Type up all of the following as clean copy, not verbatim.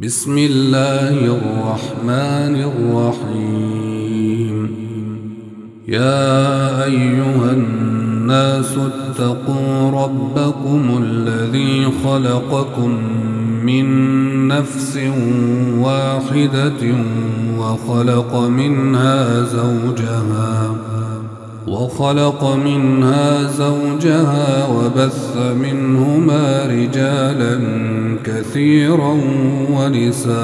بسم الله الرحمن الرحيم. يا أيها الناس اتقوا ربكم الذي خلقكم من نفس واحدة وخلق منها زوجها وبث منهما رجالا كثيرا ونساء،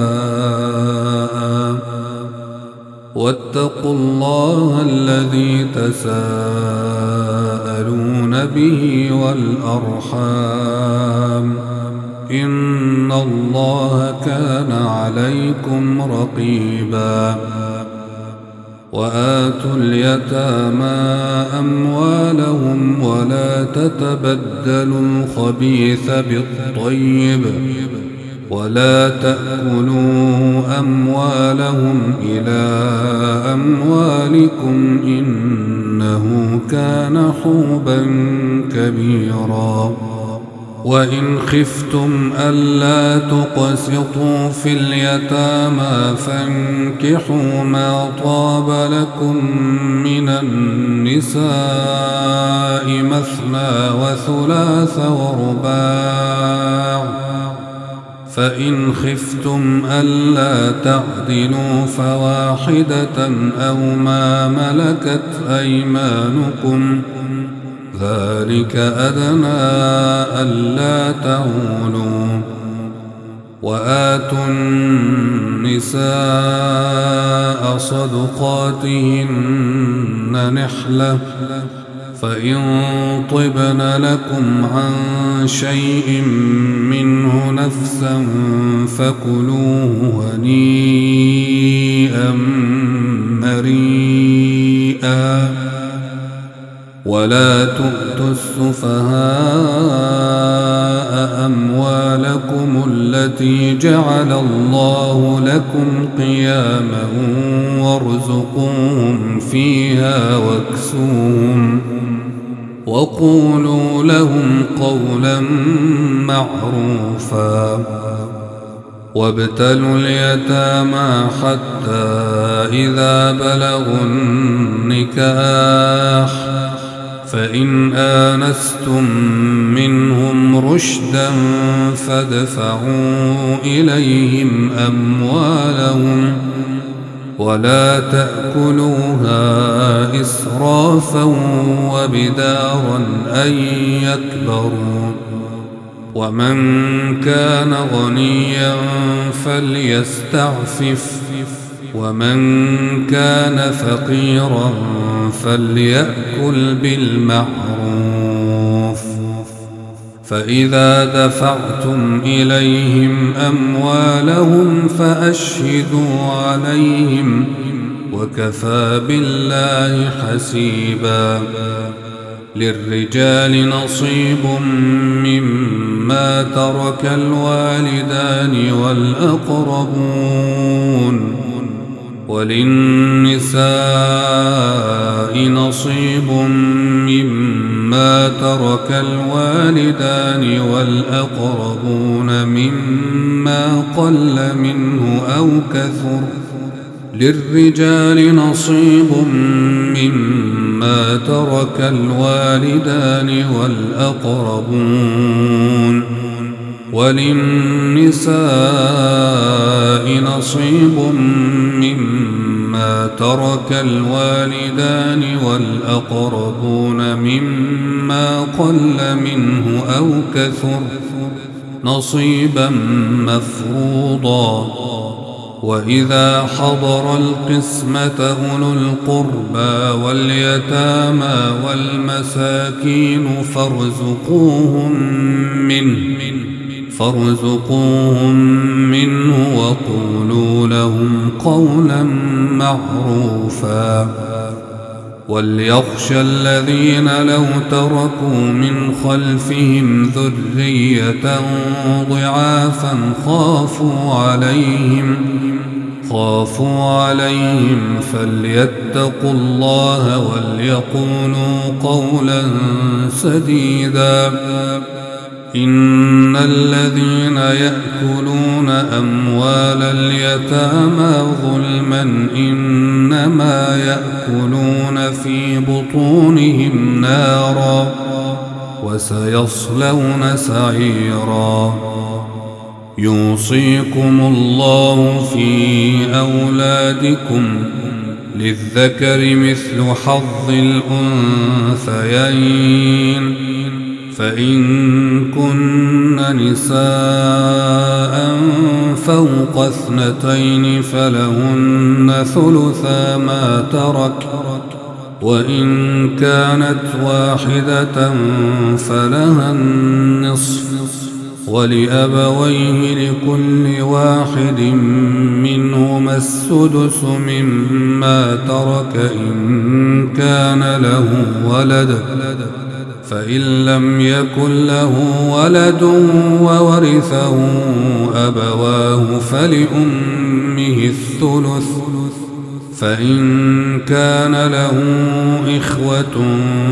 واتقوا الله الذي تساءلون به والأرحام، إن الله كان عليكم رقيبا. وآتوا اليتامى أموالهم ولا تتبدلوا الخبيث بالطيب، ولا تأكلوا أموالهم إلى أموالكم إنه كان حوبا كبيرا. وإن خفتم ألا تقسطوا في اليتامى فانكحوا ما طاب لكم من النساء مثنى وثلاث ورباع، فإن خفتم ألا تعدلوا فواحدة أو ما ملكت أيمانكم، ذلك أدنى ألا تعولوا. وآتوا النساء صدقاتهن نحلة، فإن طبن لكم عن شيء منه نفسا فكلوه هنيئا مريئا. ولا تؤتوا السفهاء أموالكم التي جعل الله لكم قياما وارزقوهم فيها واكسوهم، وقولوا لهم قولا معروفا. وابتلوا اليتامى حتى إذا بلغوا النكاح، فإن آنستم منهم رشدا فادفعوا إليهم أموالهم، ولا تأكلوها إسرافا وبدارا أن يكبروا. ومن كان غنيا فليستعفف، ومن كان فقيرا فليأكل بالمعروف. فإذا دفعتم إليهم أموالهم فأشهدوا عليهم، وكفى بالله حسيبا. للرجال نصيب مما ترك الوالدان والأقربون، وللنساء نصيب مما ترك الوالدان والأقربون مما قل منه أو كثر. للرجال نصيب مما ترك الوالدان والأقربون، وللنساء نصيب مما ترك الوالدان والأقربون مما قل منه أو كثر، نصيبا مفروضا. وإذا حضر القسمة أولو القربى واليتامى والمساكين فارزقوهم منه وقولوا لهم قولا معروفا. وليخشى الذين لو تركوا من خلفهم ذرية ضعافا خافوا عليهم فليتقوا الله وليقولوا قولا سديدا. إن الذين يأكلون أموال اليتامى ظلما إنما يأكلون في بطونهم نارا وسيصلون سعيرا. يوصيكم الله في أولادكم للذكر مثل حظ الأنثيين، فإن كن نساء فوق 2 فلهن ثلثا ما ترك، وإن كانت واحدة فلها النصف، ولأبويه لكل واحد منهما السدس مما ترك إن كان له ولد، فإن لم يكن له ولد وورثه أبواه فلأمه الثلث، فإن كان له إخوة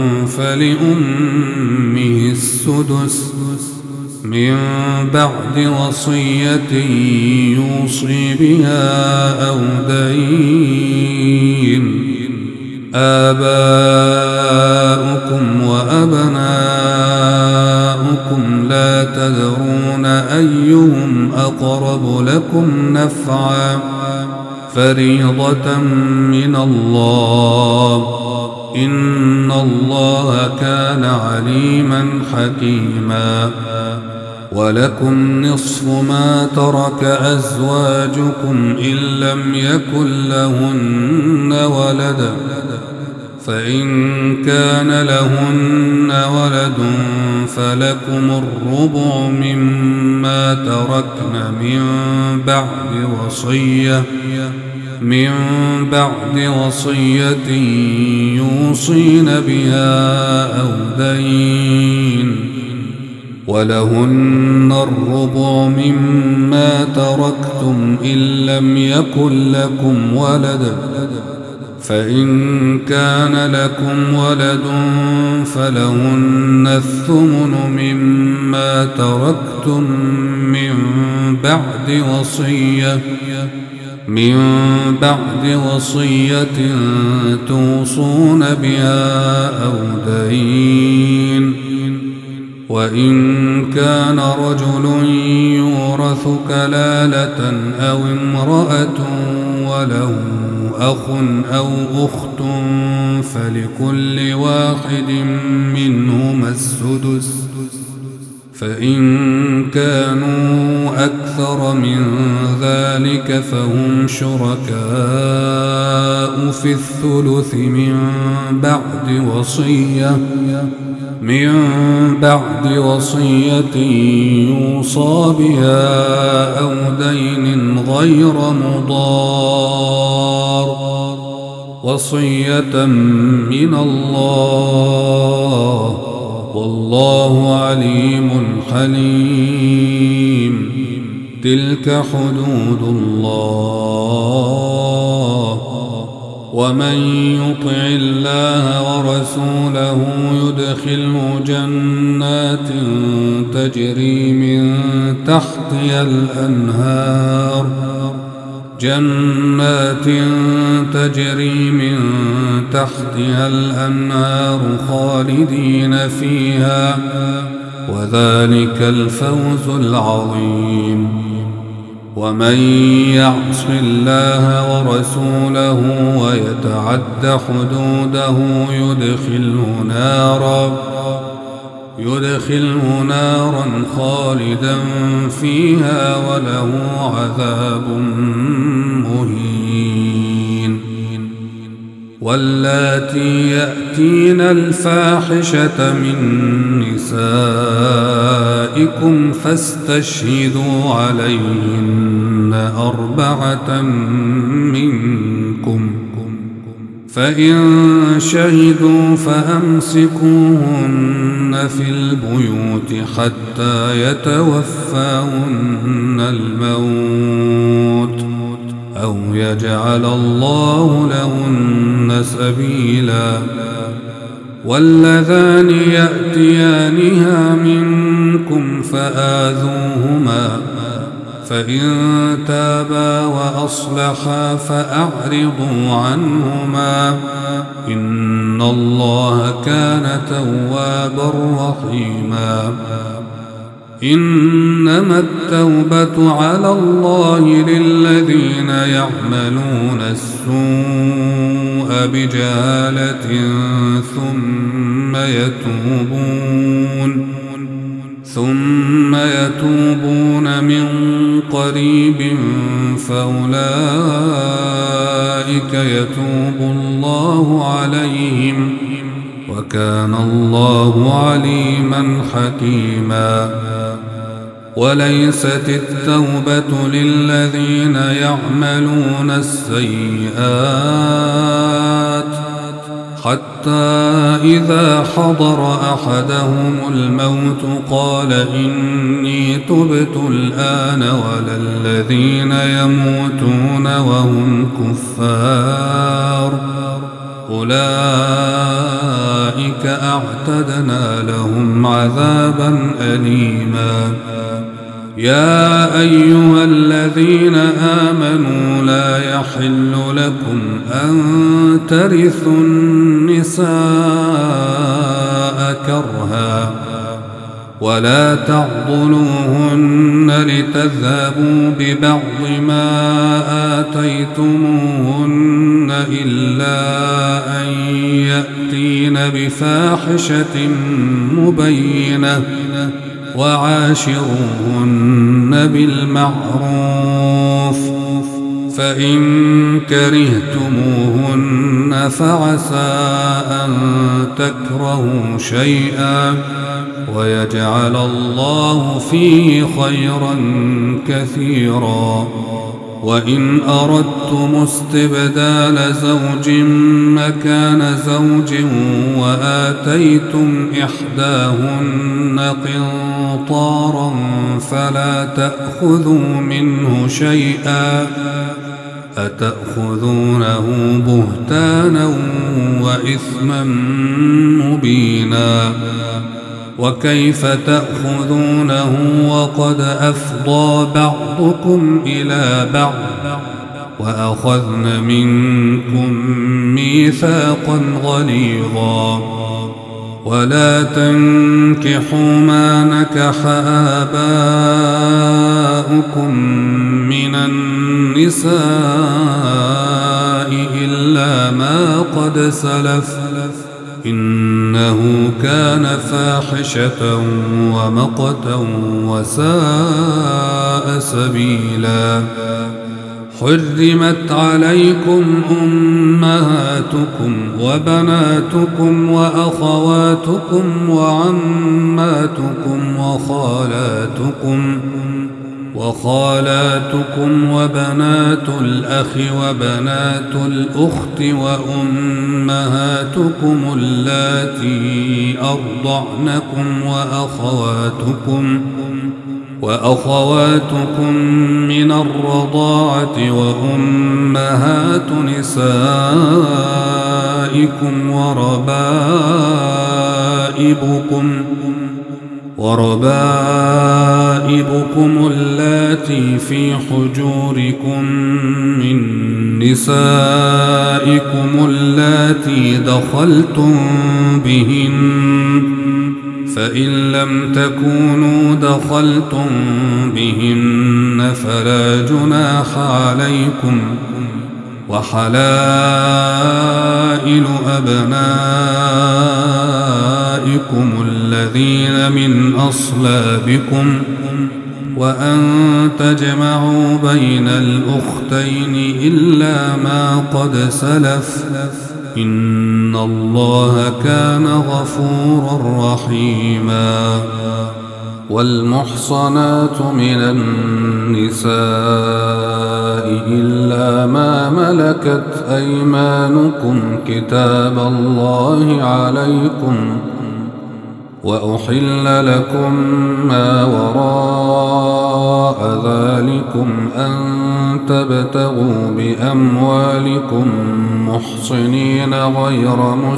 فلأمه السدس من بعد وصية يوصي بها أو دين. آباؤكم وأبناؤكم لا تدرون أيهم أقرب لكم نفعا، فريضة من الله، إن الله كان عليما حكيما. ولكم نصف ما ترك أزواجكم إن لم يكن لهن ولد، فإن كان لهن ولد فلكم الربع مما تركن من بعد وصية يوصين بها أو دين. ولهن الربع مما تركتم إن لم يكن لكم ولد، فإن كان لكم ولد فلهن الثمن مما تركتم من بعد وصية توصون بها أو دين. وإن كان رجل يورث كلالة أو امرأة وله أخ أو أخت فلكل واحد منهما السدس، فإن كانوا أكثر من ذلك فهم شركاء في الثلث من بعد وصية يوصى بها أو دين غير مضار، وصية من الله، والله عليم حليم. تلك حدود الله، ومن يطع الله ورسوله يدخله جنات تجري من تحتها الأنهار خالدين فيها، وذلك الفوز العظيم. ومن يعص الله ورسوله ويتعد حدوده يدخله نارا خالدا فيها وله عذاب مهين. واللاتي يأتين الفاحشة من نسائكم فاستشهدوا عليهن 4 منكم، فإن شهدوا فأمسكوهن في البيوت حتى يتوفاهن الموت أو يجعل الله لهن سبيلا. واللذان يأتيانها منكم فإن تابا وأصلحا فأعرضوا عنهما إن الله كان توابا رحيما إنما التوبة على الله للذين يعملون السوء بجهالة ثم يتوبون من قريب فأولئك يتوب الله عليهم وكان الله عليما حكيما وليست التوبة للذين يعملون السيئات حتى إذا حضر أحدهم الموت قال إني تبت الآن ولا الذين يموتون وهم كفار أولئك أعتدنا لهم عذابا أليما يا أيها الذين آمنوا لا يحل لكم أن ترثوا النساء كرها ولا تعضلوهن لتذهبوا ببعض ما آتيتموهن إلا أن يأتين بفاحشة مبينة وعاشروهن بالمعروف فإن كرهتموهن فعسى أن تكرهوا شيئا ويجعل الله فيه خيرا كثيرا وإن أردتم استبدال زوج مكان زوج وآتيتم إحداهن قنطارا فلا تأخذوا منه شيئا أتأخذونه بهتانا وإثما مبينا وكيف تأخذونه وقد أفضى بعضكم إلى بعض وأخذن منكم ميثاقا غليظا ولا تنكحوا ما نكح آباؤكم من النساء إلا ما قد سلف إنه كان فاحشة ومقتا وساء سبيلا حرمت عليكم أمهاتكم وبناتكم وأخواتكم وعماتكم وخالاتكم وبنات الأخ وبنات الأخت وأمهاتكم اللاتي أرضعنكم وأخواتكم من الرضاعة وأمهات نسائكم وربائبكم اللاتي في حجوركم من نسائكم اللاتي دخلتم بهن فإن لم تكونوا دخلتم بهن فلا جناح عليكم وحلائل أبنائكم الذين من أصلابكم وأن تجمعوا بين الأختين إلا ما قد سلف إن الله كان غفورا رحيما والمحصنات من النساء إلا ما ملكت أيمانكم كتاب الله عليكم وأحل لكم ما وراء ذلكم أن تبتغوا بأموالكم محصنين غير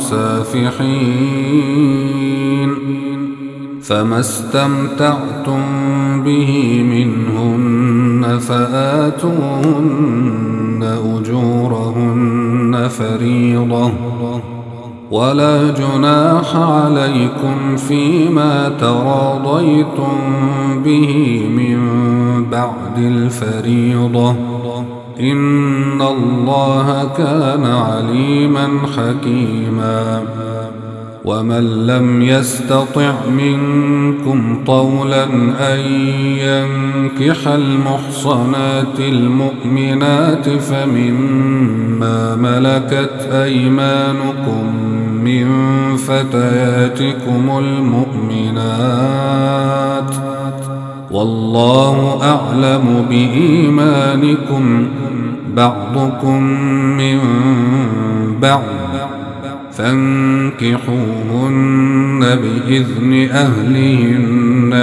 مسافحين فما استمتعتم به منهن فآتوهن أجورهن فريضة ولا جناح عليكم فيما تراضيتم به من بعد الفريضة إن الله كان عليما حكيما ومن لم يستطع منكم طولا أن ينكح المحصنات المؤمنات فمما ملكت أيمانكم من فتياتكم المؤمنات والله أعلم بإيمانكم بعضكم من بعض فانكحوهن بإذن أهلهن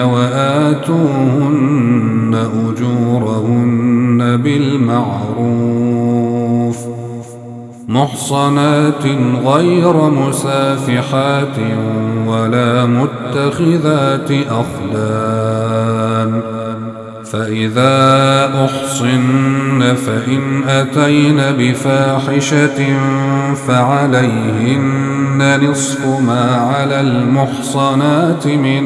وآتوهن أجورهن بالمعروف محصنات غير مسافحات ولا متخذات أخدان فإذا أحصن فإن أتين بفاحشة فعليهن نصف ما على المحصنات من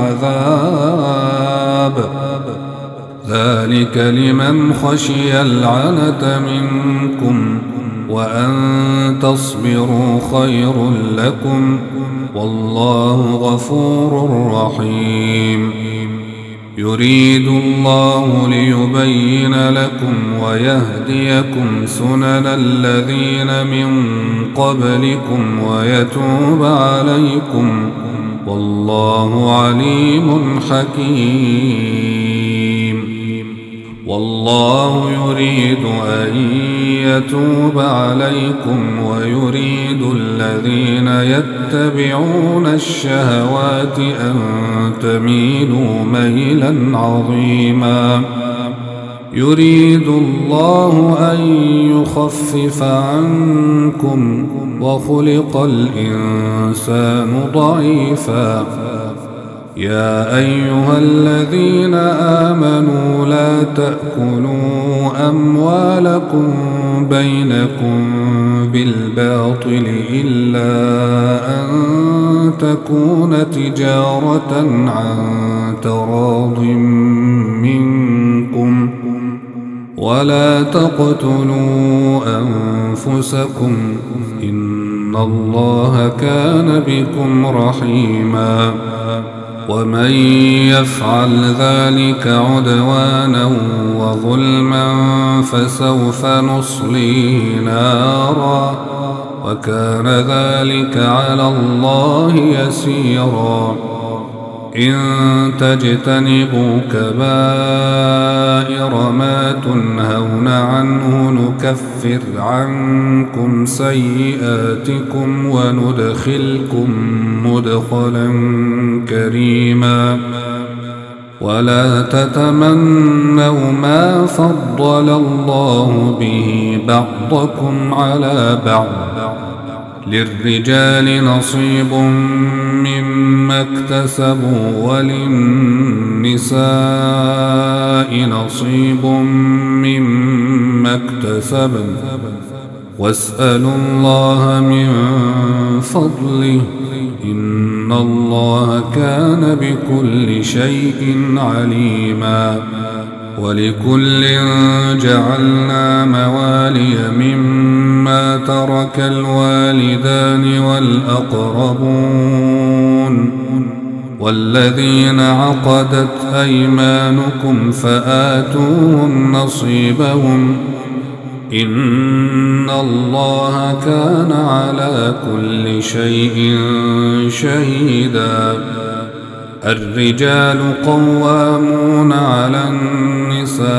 العذاب ذلك لمن خشي العنة منكم وأن تصبروا خير لكم والله غفور رحيم يريد الله ليبين لكم ويهديكم سنن الذين من قبلكم ويتوب عليكم والله عليم حكيم والله يريد أن يتوب عليكم ويريد الذين يتبعون الشهوات أن تميلوا ميلا عظيما يريد الله أن يخفف عنكم وخلق الإنسان ضعيفا يا أيها الذين آمنوا لا تأكلوا أموالكم بينكم بالباطل إلا أن تكون تجارة عن تراض منكم ولا تقتلوا أنفسكم إن الله كان بكم رحيما ومن يفعل ذلك عدوانا وظلما فسوف نصليه نارا وكان ذلك على الله يسيرا إن تجتنبوا كبائر ما تنهون عنه نكفر عنكم سيئاتكم وندخلكم مدخلا كريما ولا تتمنوا ما فضل الله به بعضكم على بعض للرجال نصيب مما اكتسبوا وللنساء نصيب مما اكتسبن واسألوا الله من فضله إن الله كان بكل شيء عليما ولكل جعلنا موالي مما ترك الوالدان والأقربون والذين عقدت أيمانكم فآتوهم نصيبهم إن الله كان على كل شيء شهيدا الرجال قوامون على النساء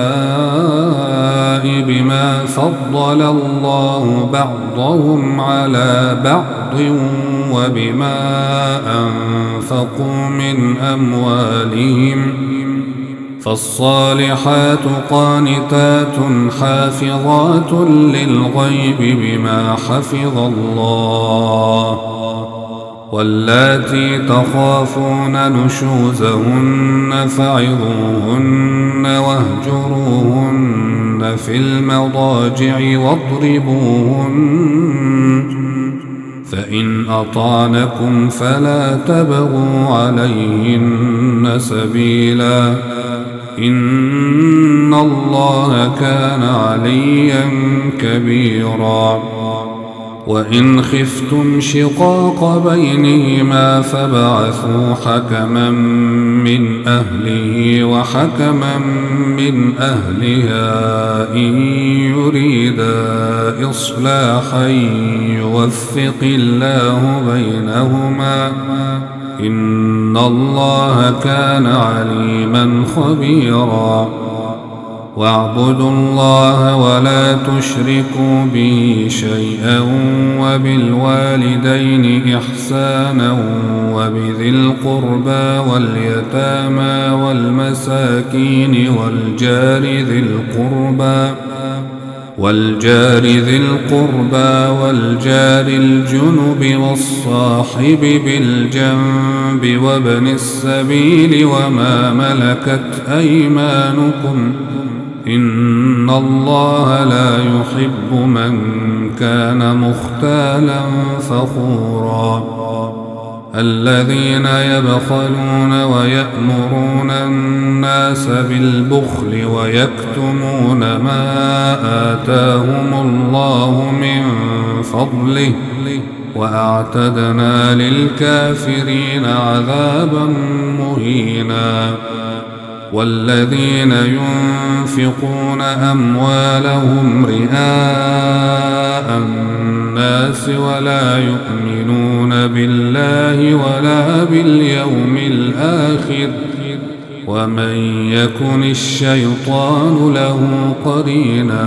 بما فضل الله بعضهم على بعض وبما أنفقوا من أموالهم فالصالحات قانتات حافظات للغيب بما حفظ الله واللاتي تخافون نشوزهن فعظوهن واهجروهن في المضاجع واضربوهن فإن أطعنكم فلا تبغوا عليهن سبيلا إن الله كان عليا كبيرا وإن خفتم شقاق بينهما فابعثوا حكما من أهله وحكما من أهلها إن يريدا إصلاحا يوفق الله بينهما إن الله كان عليما خبيرا واعبدوا الله ولا تشركوا به شيئا وبالوالدين إحسانا وبذي القربى واليتامى والمساكين والجار ذي القربى والجار الجنب والصاحب بالجنب وابن السبيل وما ملكت أيمانكم إن الله لا يحب من كان مختالا فخورا الذين يبخلون ويأمرون الناس بالبخل ويكتمون ما آتاهم الله من فضله وأعتدنا للكافرين عذابا مهينا والذين ينفقون أموالهم رئاء الناس ولا يؤمنون بالله ولا باليوم الآخر ومن يكن الشيطان له قرينا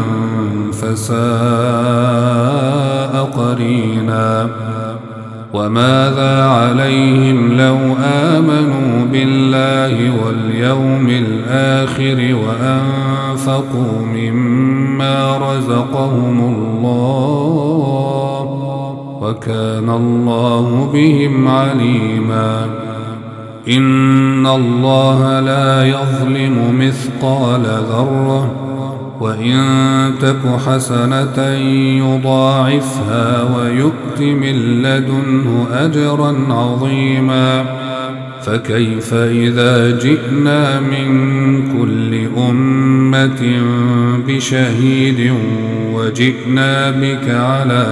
فساء قرينا وماذا عليهم لو آمنوا بالله واليوم الآخر وأنفقوا مما رزقهم الله وكان الله بهم عليما إن الله لا يظلم مثقال ذرة وإن تك حسنة يضاعفها ويؤت من لدنه أجرا عظيما فكيف إذا جئنا من كل أمة بشهيد وجئنا بك على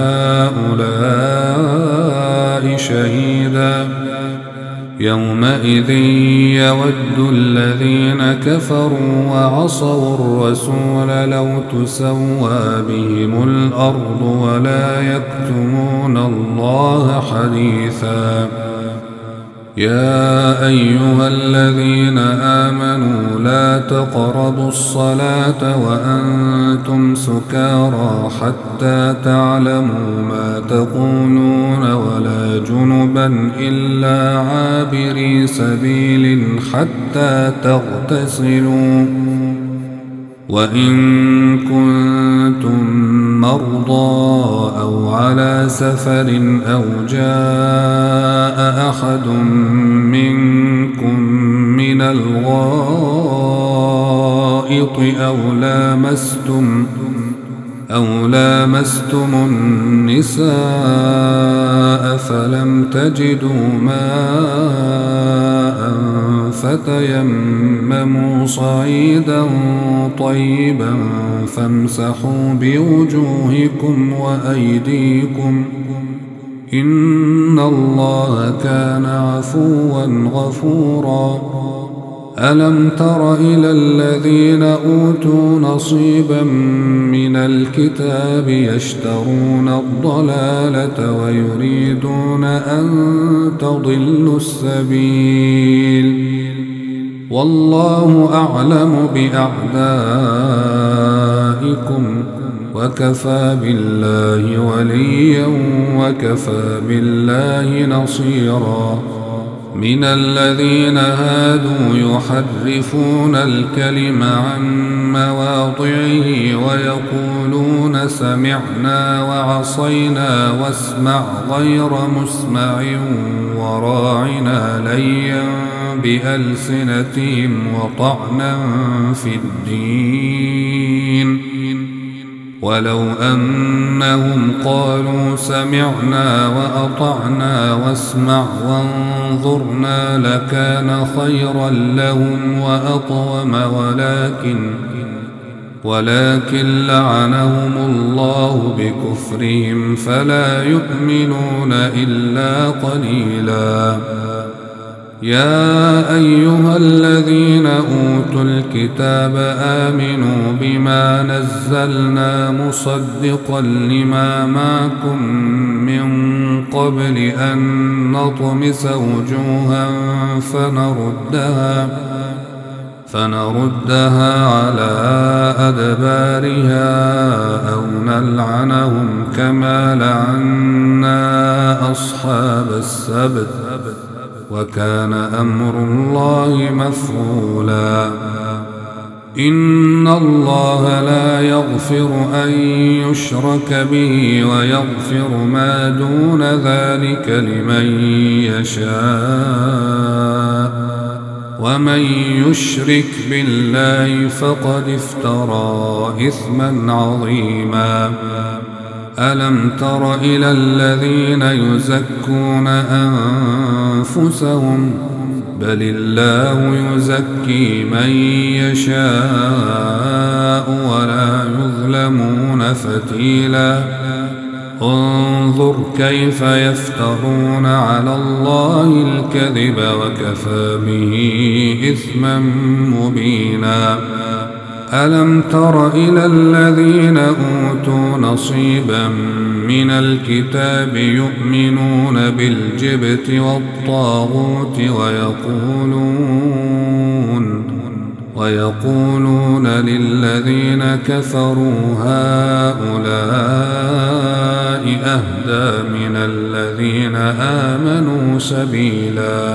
هؤلاء شهيدا يومئذ يود الذين كفروا وعصوا الرسول لو تسوى بهم الأرض ولا يكتمون الله حديثا يا أيها الذين آمنوا لا تقربوا الصلاة وأنتم سكارى حتى تعلموا ما تقولون ولا جنبا إلا عابري سبيل حتى تغتسلوا وإن كنتم مرضى أو على سفر أو جاء أحد منكم من الغائط أو لامستم النساء فلم تجدوا ماء فتيمموا صعيدا طيبا فامسحوا بوجوهكم وأيديكم إن الله كان عفوا غفورا ألم تر إلى الذين أوتوا نصيبا من الكتاب يشترون الضلالة ويريدون أن تضلوا السبيل والله أعلم بأعدائكم وكفى بالله وليا وكفى بالله نصيرا من الذين هادوا يحرفون الكلم عن مواضعه ويقولون يقولون سمعنا وعصينا واسمع غير مسمع وراعنا ليا بألسنتهم وطعنا في الدين ولو أنهم قالوا سمعنا وأطعنا واسمع وانظرنا لكان خيرا لهم وأقوم ولكن لعنهم الله بكفرهم فلا يؤمنون إلا قليلا. يا أيها الذين أوتوا الكتاب آمنوا بما نزلنا مصدقا لما معكم من قبل أن نطمس وجوها فنردها على أدبارها أو نلعنهم كما لعنا أصحاب السبت وكان أمر الله مفعولا. إن الله لا يغفر أن يشرك به ويغفر ما دون ذلك لمن يشاء ومن يشرك بالله فقد افترى إثما عظيما. ألم تر إلى الذين يزكون أنفسهم بل الله يزكي من يشاء ولا يظلمون فتيلا. انظر كيف يفترون على الله الكذب وكفى به إثما مبينا. ألم تر إلى الذين أوتوا نصيبا من الكتاب يؤمنون بالجبت والطاغوت ويقولون للذين كفروا هؤلاء أهدى من الذين آمنوا سبيلا.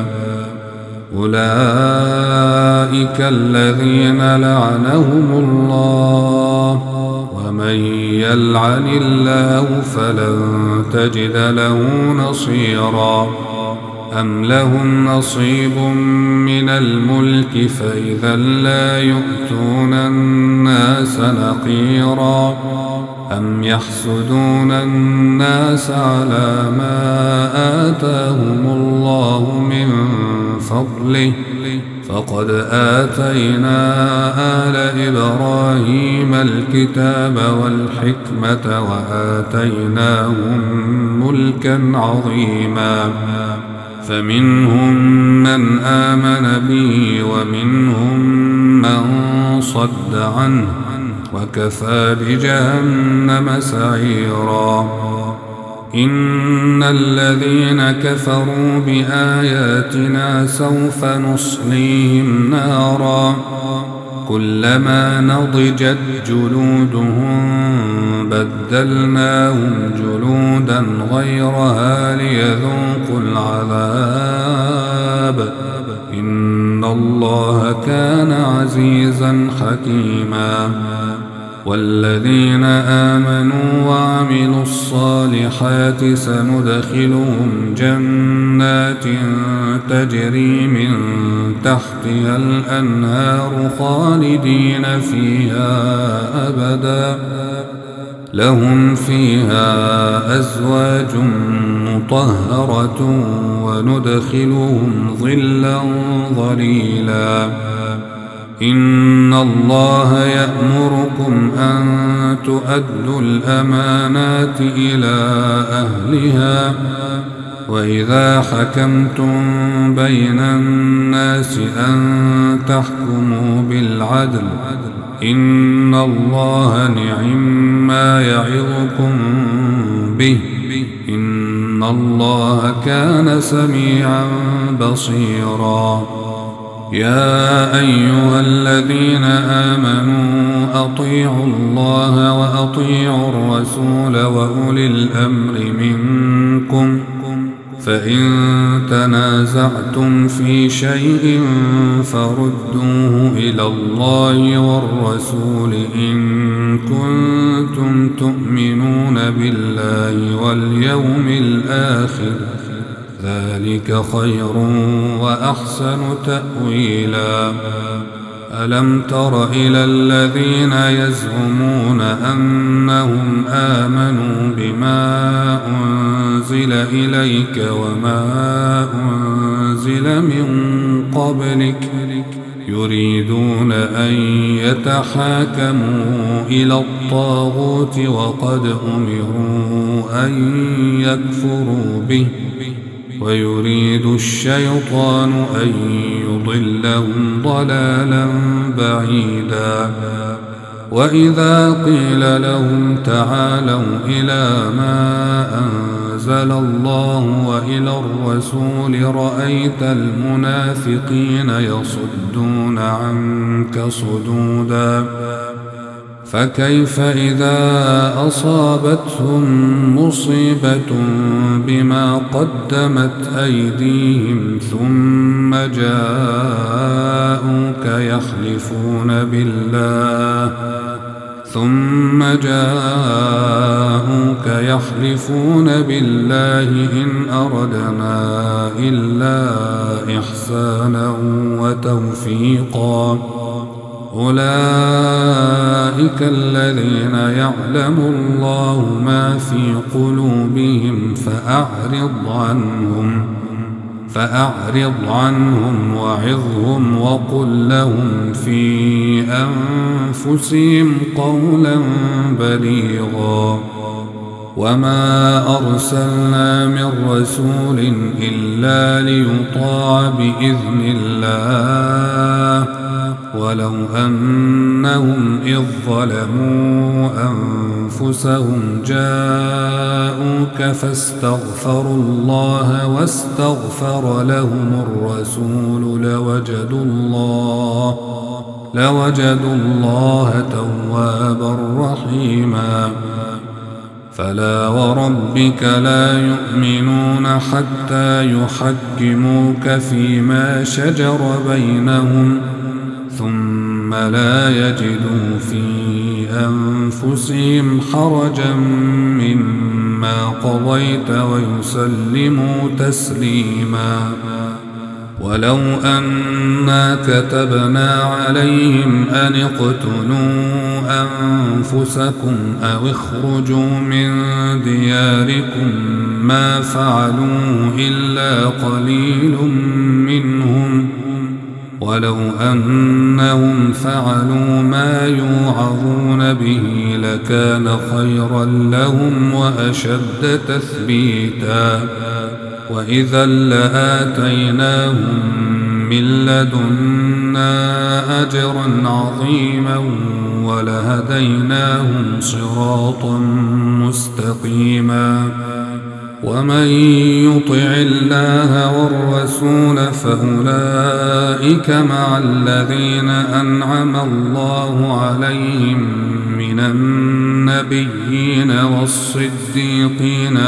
أولئك الذين لعنهم الله ومن يلعن الله فلن تجد له نصيرا. أم لهم نصيب من الملك فإذا لا يؤتون الناس نقيرا. أم يحسدون الناس على ما آتاهم الله من فضله فقد آتينا آل إبراهيم الكتاب والحكمة وآتيناهم ملكا عظيما. فمنهم من آمن به ومنهم من صد عنه وكفى بجهنم سعيرا. إن الذين كفروا بآياتنا سوف نصليهم نارا كلما نضجت جلودهم بدلناهم جلودا غيرها ليذوقوا العذاب إن الله كان عزيزا حكيما. والذين آمنوا وعملوا الصالحات سندخلهم جنات تجري من تحتها الأنهار خالدين فيها أبدا لهم فيها أزواج مطهرة وندخلهم ظلا ظليلا. إن الله يأمركم أن تؤدوا الأمانات إلى أهلها وإذا حكمتم بين الناس أن تحكموا بالعدل إن الله نعم يعظكم به إن الله كان سميعا بصيرا. يا أيها الذين آمنوا أطيعوا الله وأطيعوا الرسول وأولي الأمر منكم فإن تنازعتم في شيء فردوه إلى الله والرسول إن كنتم تؤمنون بالله واليوم الآخر ذلك خير وأحسن تأويلا. ألم تر إلى الذين يزعمون أنهم آمنوا بما أنزل إليك وما أنزل من قبلك يريدون أن يتحاكموا إلى الطاغوت وقد أمروا أن يكفروا به ويريد الشيطان أن يضلهم ضلالا بعيدا. وإذا قيل لهم تعالوا إلى ما أنزل الله وإلى الرسول رأيت المنافقين يصدون عنك صدودا. فكيف إذا أصابتهم مصيبة بما قدمت أيديهم ثم جاءوك يحلفون بالله إن أردنا إلا إحسانا وتوفيقا. أولئك الذين يعلم الله ما في قلوبهم فأعرض عنهم وعظهم وقل لهم في أنفسهم قولا بليغا. وما أرسلنا من رسول إلا ليطاع بإذن الله ولو أنهم إذ ظلموا أنفسهم جاءوك فاستغفروا الله واستغفر لهم الرسول لوجدوا الله توابا رحيما. فلا وربك لا يؤمنون حتى يحكموك فيما شجر بينهم ثم لا يجدوا في أنفسهم حرجا مما قضيت ويسلموا تسليما. ولو أنا كتبنا عليهم أن اقتلوا أنفسكم أو اخرجوا من دياركم ما فعلوه إلا قليل منهم ولو أنهم فعلوا ما يوعظون به لكان خيرا لهم وأشد تثبيتا. وإذا لآتيناهم من لدنا أجرا عظيما ولهديناهم صراطا مستقيما. ومن يطع الله والرسول فأولئك مع الذين أنعم الله عليهم من النبيين والصديقين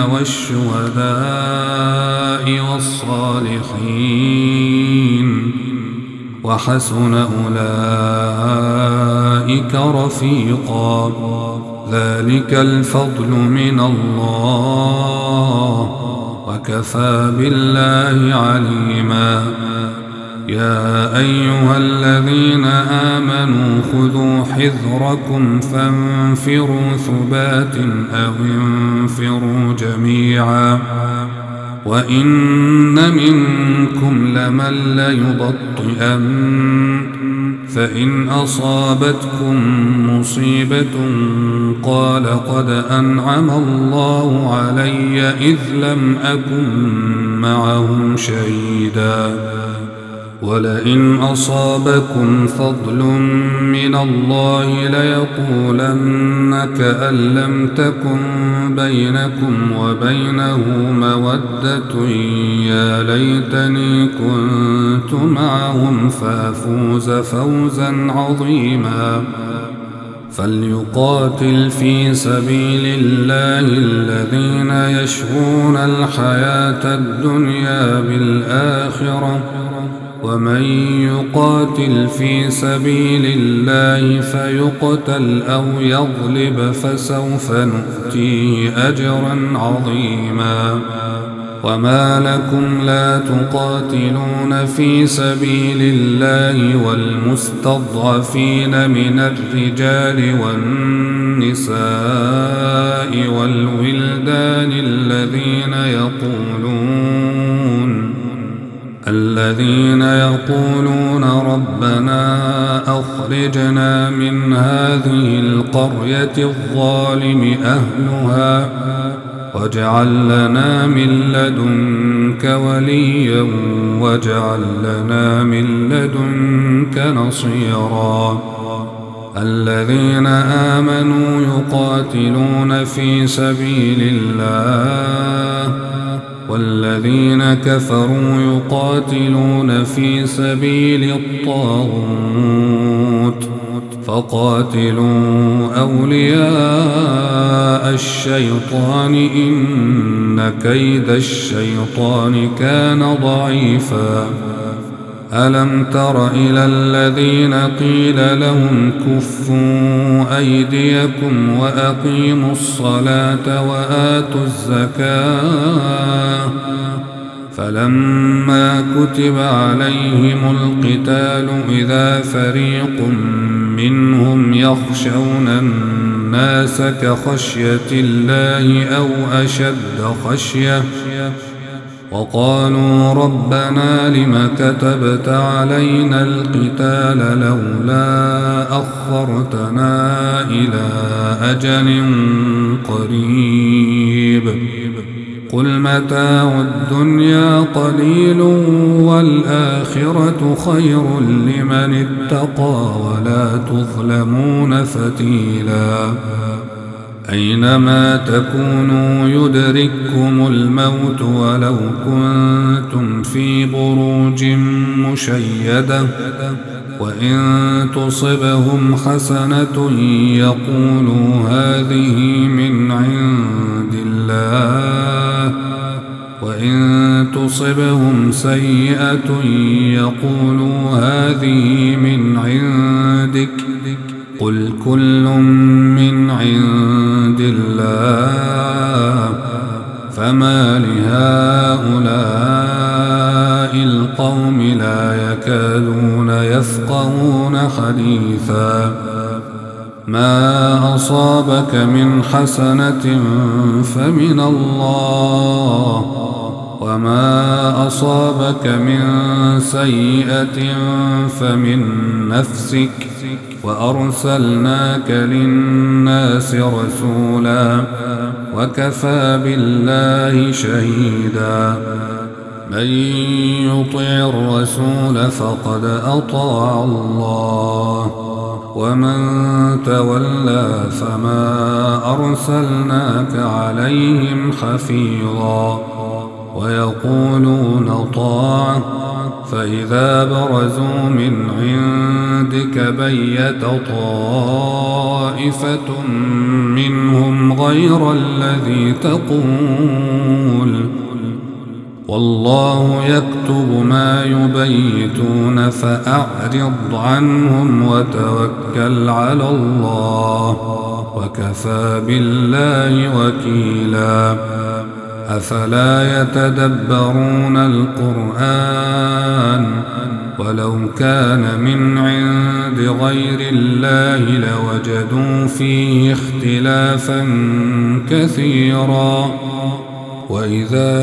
والشهداء والصالحين وحسن أولئك رفيقا. ذلك الفضل من الله وكفى بالله عليما. يا أيها الذين آمنوا خذوا حذركم فانفروا ثبات أو انفروا جميعا. وإن منكم لمن ليبطئن فإن أصابتكم مصيبة قال قد أنعم الله علي إذ لم أكن معهم شهيدا. ولئن أصابكم فضل من الله ليقولن كأن لم تكن بينكم وبينه مودة يا ليتني كنت معهم فأفوز فوزا عظيما. فليقاتل في سبيل الله الذين يشرون الحياة الدنيا بالآخرة ومن يقاتل في سبيل الله فيقتل أو يغلب فسوف نؤتيه أجرا عظيما. وما لكم لا تقاتلون في سبيل الله والمستضعفين من الرجال والنساء والولدان الذين يقولون ربنا أخرجنا من هذه القرية الظالم أهلها واجعل لنا من لدنك وليا واجعل لنا من لدنك نصيرا. الذين آمنوا يقاتلون في سبيل الله والذين كفروا يقاتلون في سبيل الطاغوت فقاتلوا أولياء الشيطان إن كيد الشيطان كان ضعيفا. ألم تر إلى الذين قيل لهم كفوا أيديكم وأقيموا الصلاة وآتوا الزكاة فلما كتب عليهم القتال إذا فريق منهم يخشون الناس كخشية الله أو أشد خشية وقالوا ربنا لم كتبت علينا القتال لولا أخرتنا إلى أجل قريب قل متاع الدنيا قليل والآخرة خير لمن اتقى ولا تظلمون فتيلا. أينما تكونوا يدرككم الموت ولو كنتم في بروج مشيدة وإن تصبهم حسنة يقولوا هذه من عند الله وإن تصبهم سيئة يقولوا هذه من عندك قل كل من عند الله فما لهؤلاء القوم لا يكادون يفقهون حديثا. ما أصابك من حسنة فمن الله وما أصابك من سيئة فمن نفسك وأرسلناك للناس رسولا وكفى بالله شهيدا. من يطع الرسول فقد أطاع الله ومن تولى فما أرسلناك عليهم حفيظا. ويقولون طاعة فإذا برزوا من عندك بيت طائفة منهم غير الذي تقول والله يكتب ما يبيتون فأعرض عنهم وتوكل على الله وكفى بالله وكيلا. أفلا يتدبرون القرآن ولو كان من عند غير الله لوجدوا فيه اختلافا كثيرا. وإذا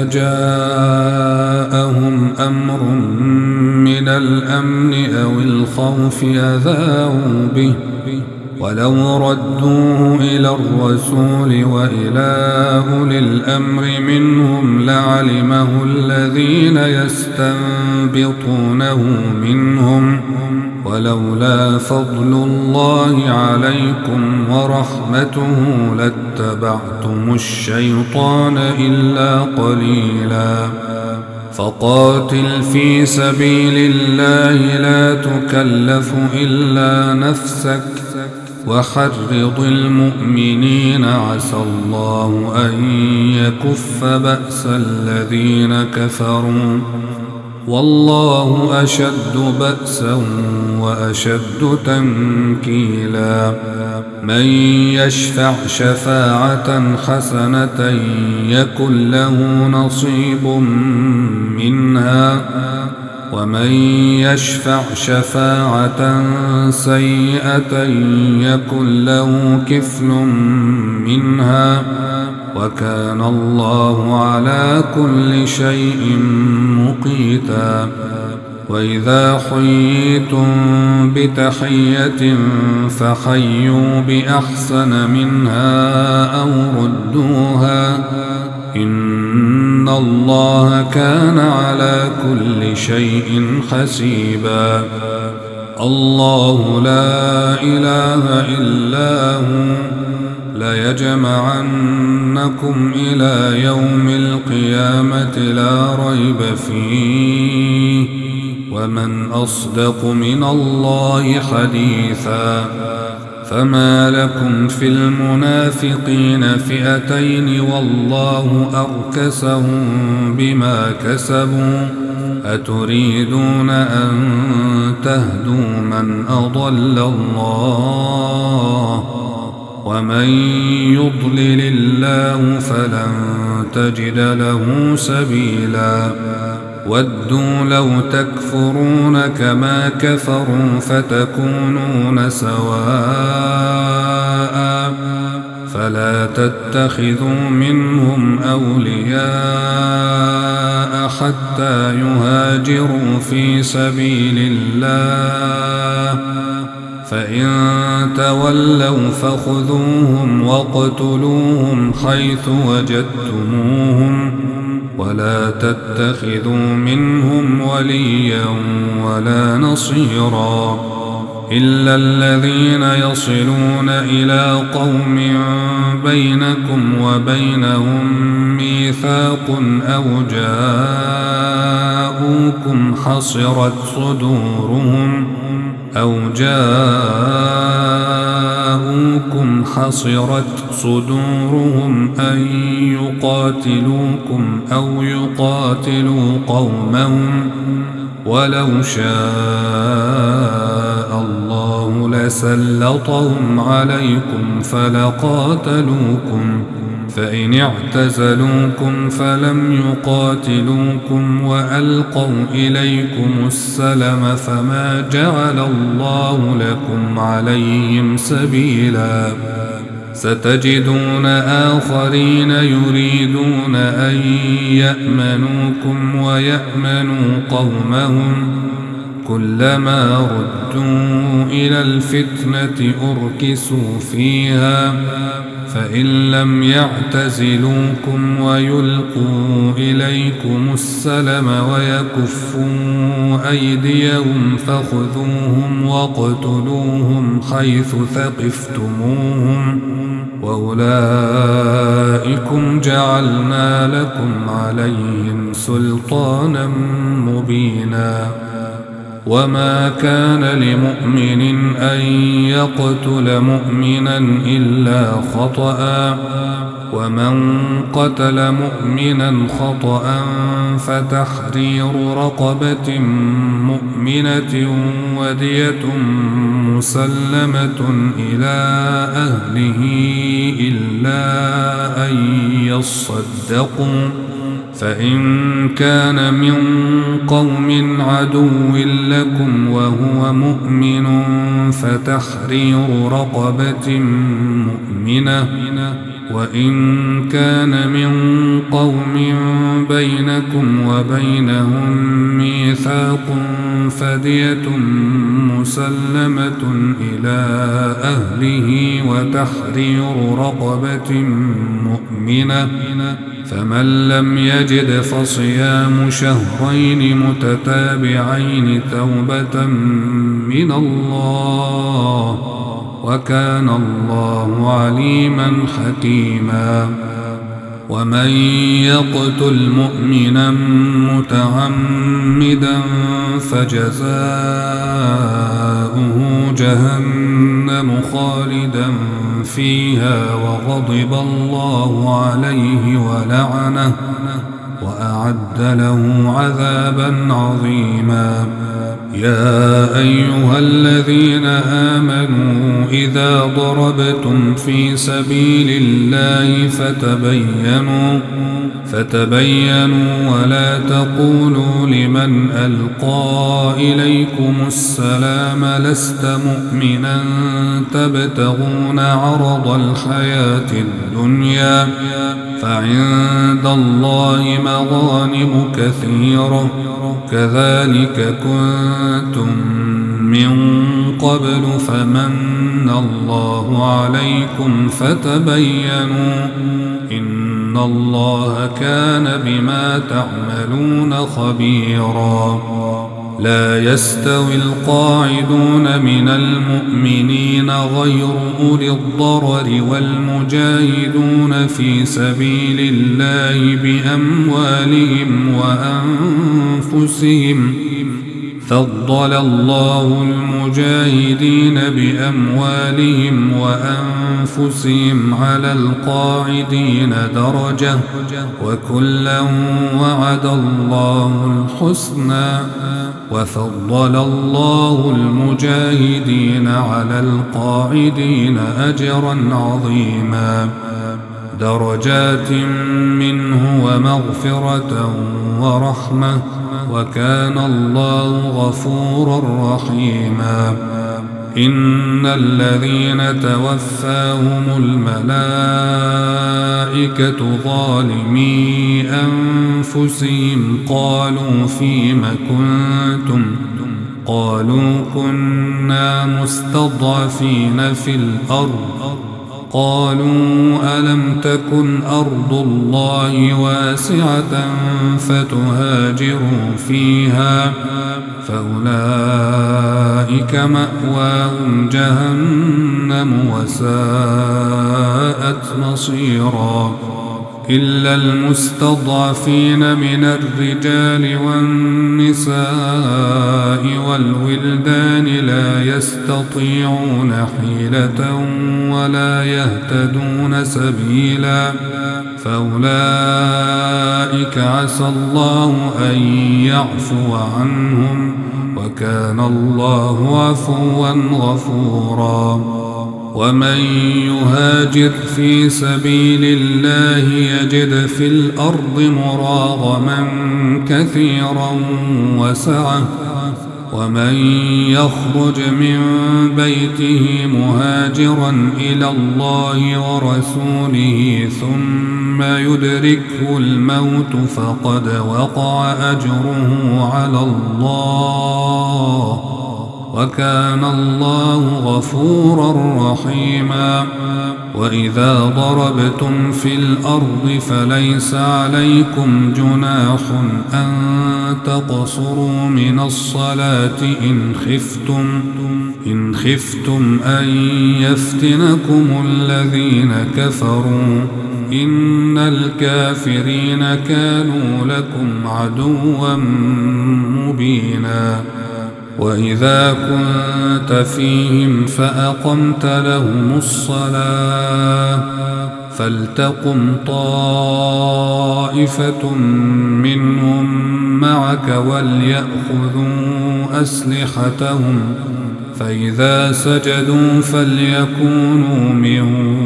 جاءهم أمر من الأمن أو الخوف أذاعوا به ولو ردوه إلى الرسول وإلى أولي الأمر منهم لعلمه الذين يستنبطونه منهم ولولا فضل الله عليكم ورحمته لاتبعتم الشيطان إلا قليلا. فقاتل في سبيل الله لا تكلف إلا نفسك وحرض المؤمنين عسى الله أن يكف بأس الذين كفروا والله أشد بأسا وأشد تنكيلا من يشفع شفاعة حسنة يكن له نصيب منها ومن يشفع شفاعة سيئة يكن له كفل منها وكان الله على كل شيء مقيتا وإذا حييتم بتحية فحيوا بأحسن منها أو ردوها إن الله كان على كل شيء حسيبا الله لا إله إلا هو ليجمعنكم إلى يوم القيامة لا ريب فيه ومن أصدق من الله حديثا فما لكم في المنافقين فئتين والله أركسهم بما كسبوا أتريدون أن تهدوا من أضل الله ومن يضلل الله فلن تجد له سبيلا ودوا لو تكفرون كما كفروا فتكونون سواء فلا تتخذوا منهم أولياء حتى يهاجروا في سبيل الله فإن تولوا فخذوهم واقتلوهم حيث وجدتموهم ولا تتخذوا منهم وليا ولا نصيرا إلا الذين يصلون إلى قوم بينكم وبينهم ميثاق أو جاءوكم حصرت صدورهم أن يقاتلوكم أو يقاتلوا قومهم ولو شاء الله لسلطهم عليكم فلقاتلوكم فإن اعتزلوكم فلم يقاتلوكم وألقوا إليكم السلم فما جعل الله لكم عليهم سبيلا ستجدون آخرين يريدون أن يأمنوكم ويأمنوا قومهم كلما ردوا إلى الفتنة أركسوا فيها فإن لم يعتزلوكم ويلقوا إليكم السلم ويكفوا أيديهم فخذوهم واقتلوهم حيث ثقفتموهم وأولئكم جعلنا لكم عليهم سلطانا مبينا وما كان لمؤمن أن يقتل مؤمنا إلا خطأ ومن قتل مؤمنا خطأ فتحرير رقبة مؤمنة ودية مسلمة إلى أهله إلا أن يصدقوا فإن كان من قوم عدو لكم وهو مؤمن فتحرير رقبة مؤمنة وإن كان من قوم بينكم وبينهم ميثاق فدية مسلمة إلى أهله وتحرير رقبة مؤمنة فمن لم يجد فصيام شهرين متتابعين توبة من الله وكان الله عليما حكيما ومن يقتل مؤمنا متعمدا فجزاؤه جهنم خالدا فيها وغضب الله عليه وأعد له عذابا عظيما. يا أيها الذين آمنوا إذا ضربتم في سبيل الله فتبينوا ولا تقولوا لمن ألقى إليكم السلام لست مؤمنا تبتغون عرض الحياة الدنيا فعند الله مغانم كثيرة كذلك كنتم من قبل فمن الله عليكم فتبينوا إن الله كان بما تعملون خبيرا. لا يستوي القاعدون من المؤمنين غير أولي الضرر والمجاهدون في سبيل الله بأموالهم وأنفسهم فضل الله المجاهدين بأموالهم وأنفسهم على القاعدين درجة وكلا وعد الله الحسنى وفضل الله المجاهدين على القاعدين أجرا عظيما درجات منه ومغفرة ورحمة وكان الله غفورا رحيما. إن الذين توفاهم الملائكة ظالمي أنفسهم قالوا فيم كنتم قالوا كنا مستضعفين في الأرض قالوا ألم تكن أرض الله واسعة فتهاجروا فيها فأولئك مأواهم جهنم وساءت مصيرا. إلا المستضعفين من الرجال والنساء والولدان لا يستطيعون حيلة ولا يهتدون سبيلا فأولئك عسى الله أن يعفو عنهم وكان الله عفوا غفورا. ومن يهاجر في سبيل الله يجد في الأرض مراغما كثيرا وسعة ومن يخرج من بيته مهاجرا إلى الله ورسوله ثم يدركه الموت فقد وقع أجره على الله وكان الله غفورا رحيما. وإذا ضربتم في الأرض فليس عليكم جناح أن تقصروا من الصلاة إن خفتم أن يفتنكم الذين كفروا إن الكافرين كانوا لكم عدوا مبينا. وإذا كنت فيهم فأقمت لهم الصلاة فلتقم طائفة منهم معك وليأخذوا أسلحتهم فإذا سجدوا فليكونوا من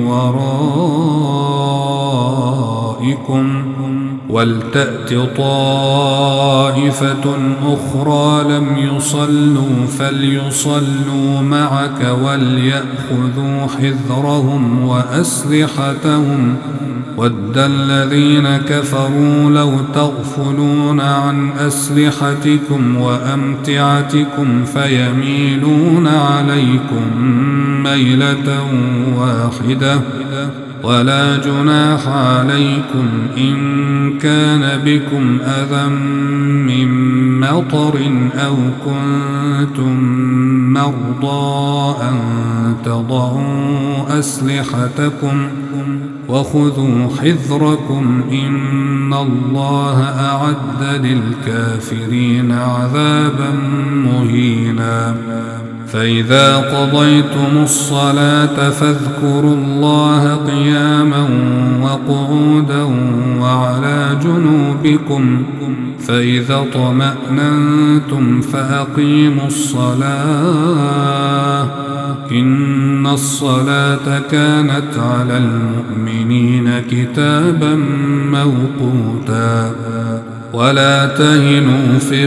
ورائكم ولتأت طائفة أخرى لم يصلوا فليصلوا معك وليأخذوا حذرهم وأسلحتهم ود الذين كفروا لو تغفلون عن أسلحتكم وأمتعتكم فيميلون عليكم ميلة واحدة ولا جناح عليكم إن كان بكم أذى من مطر أو كنتم مرضى أن تضعوا أسلحتكم وخذوا حذركم إن الله أعد للكافرين عذابا مهينا. فإذا قضيتم الصلاة فاذكروا الله قياما وقعودا وعلى جنوبكم فإذا اطمأننتم فأقيموا الصلاة إن الصلاة كانت على المؤمنين كتابا موقوتا ولا تهنوا في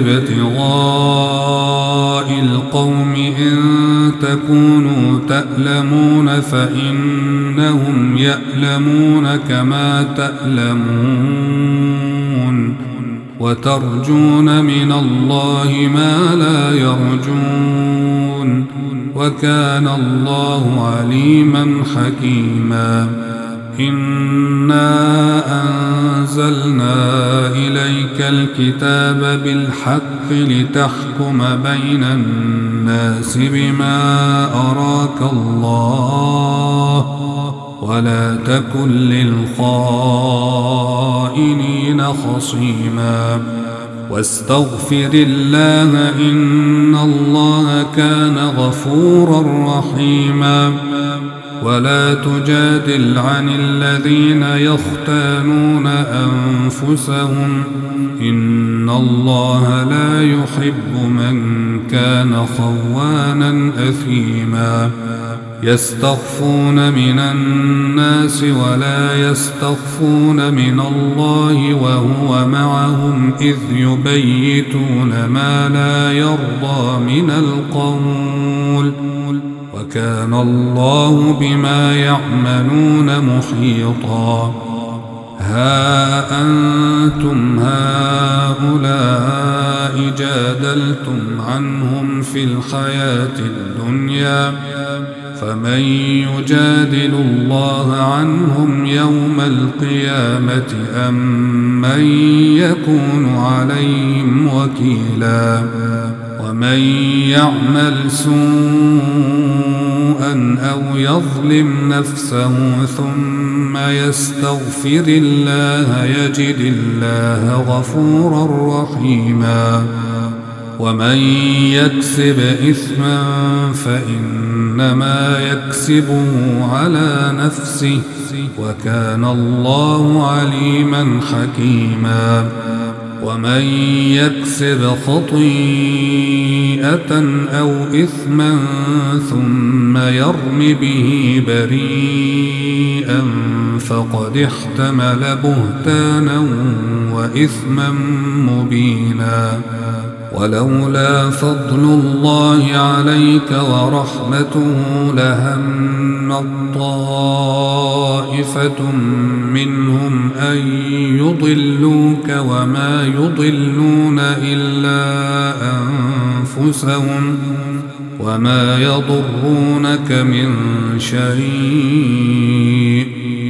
ابتغاء القوم إن تكونوا تألمون فإنهم يألمون كما تألمون وترجون من الله ما لا يرجون وكان الله عليما حكيما إنا أنزلنا إليك الكتاب بالحق لتحكم بين الناس بما أراك الله ولا تكن للخائنين خصيما واستغفر الله إن الله كان غفورا رحيما ولا تجادل عن الذين يختانون أنفسهم إن الله لا يحب من كان خوانا أثيما يستخفون من الناس ولا يستخفون من الله وهو معهم إذ يبيتون ما لا يرضى من القول وكان الله بما يعملون محيطا ها أنتم هؤلاء جادلتم عنهم في الحياة الدنيا فمن يجادل الله عنهم يوم القيامة أم من يكون عليهم وكيلا ومن يعمل سوءا أو يظلم نفسه ثم يستغفر الله يجد الله غفورا رحيما ومن يكسب إثما فإنما يكسبه على نفسه وكان الله عليما حكيما ومن يكسب خطيئة أو إثما ثم يرم به بريئا فقد احتمل بهتانا وإثما مبينا ولولا فضل الله عليك ورحمته لهم طائفة منهم أن يضلوك وما يضلون إلا أنفسهم وما يضرونك من شيء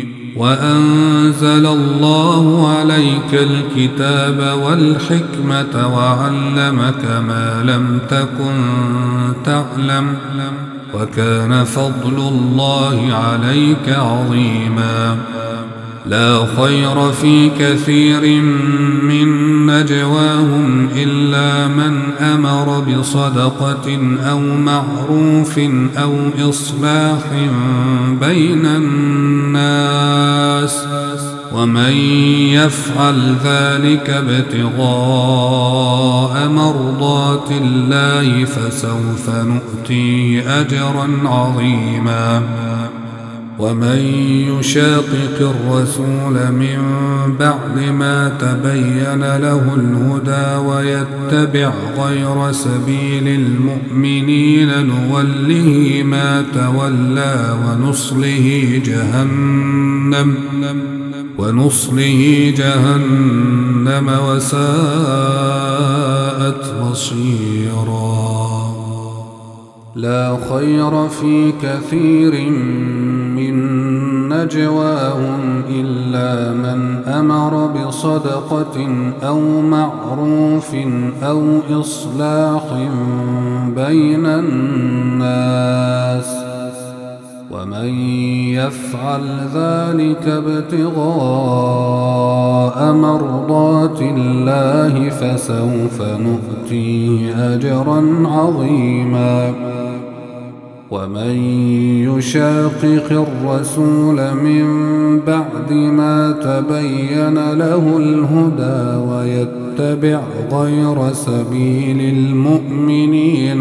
وأنزل الله عليك الكتاب والحكمة وعلمك ما لم تكن تعلم وكان فضل الله عليك عظيما لا خير في كثير من نجواهم إلا من أمر بصدقة أو معروف أو إصلاح بين الناس ومن يفعل ذلك ابتغاء مرضات الله فسوف نؤتيه أجرا عظيما ومن يشاقق الرسول من بعد ما تبين له الهدى ويتبع غير سبيل المؤمنين نوله ما تولى ونصله جهنم وساءت مصيرا لا خير في كثير من نجواهم إلا من أمر بصدقة أو معروف أو إصلاح بين الناس ومن يفعل ذلك ابتغاء مرضات الله فسوف نؤتيه أجرا عظيما. ومن يشاقق الرسول من بعد ما تبين له الهدى ويتبع غير سبيل المؤمنين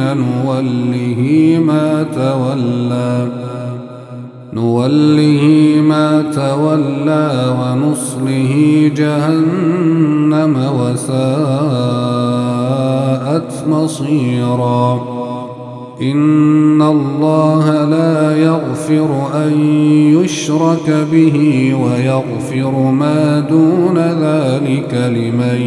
نوله ما تولى ونصله جهنم وساءت مصيرا. إن الله لا يغفر أن يشرك به ويغفر ما دون ذلك لمن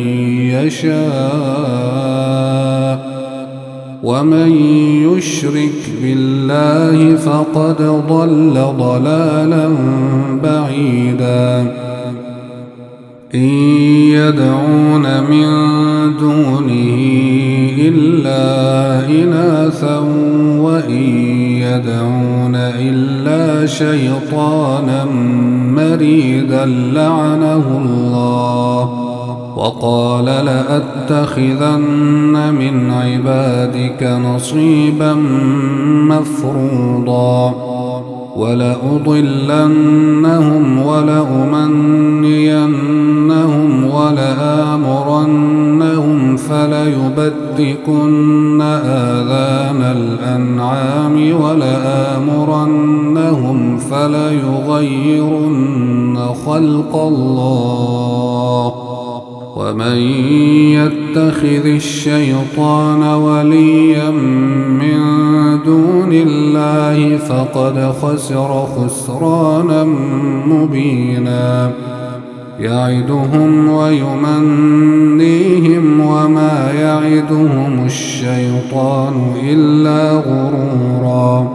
يشاء، ومن يشرك بالله فقد ضل ضلالا بعيدا. إن يدعون من دونه إلا إناثا وإن يدعون إلا شيطانا مريدا لعنه الله، وقال لأتخذن من عبادك نصيبا مفروضا ولأضلنهم ولأمنينهم ولآمرنهم فليبتكن آذان الأنعام ولآمرنهم فليغيرن خلق الله. ومن يتخذ الشيطان وليا من دون الله فقد خسر خسرانا مبينا. يعدهم ويمنيهم وما يعدهم الشيطان إلا غرورا.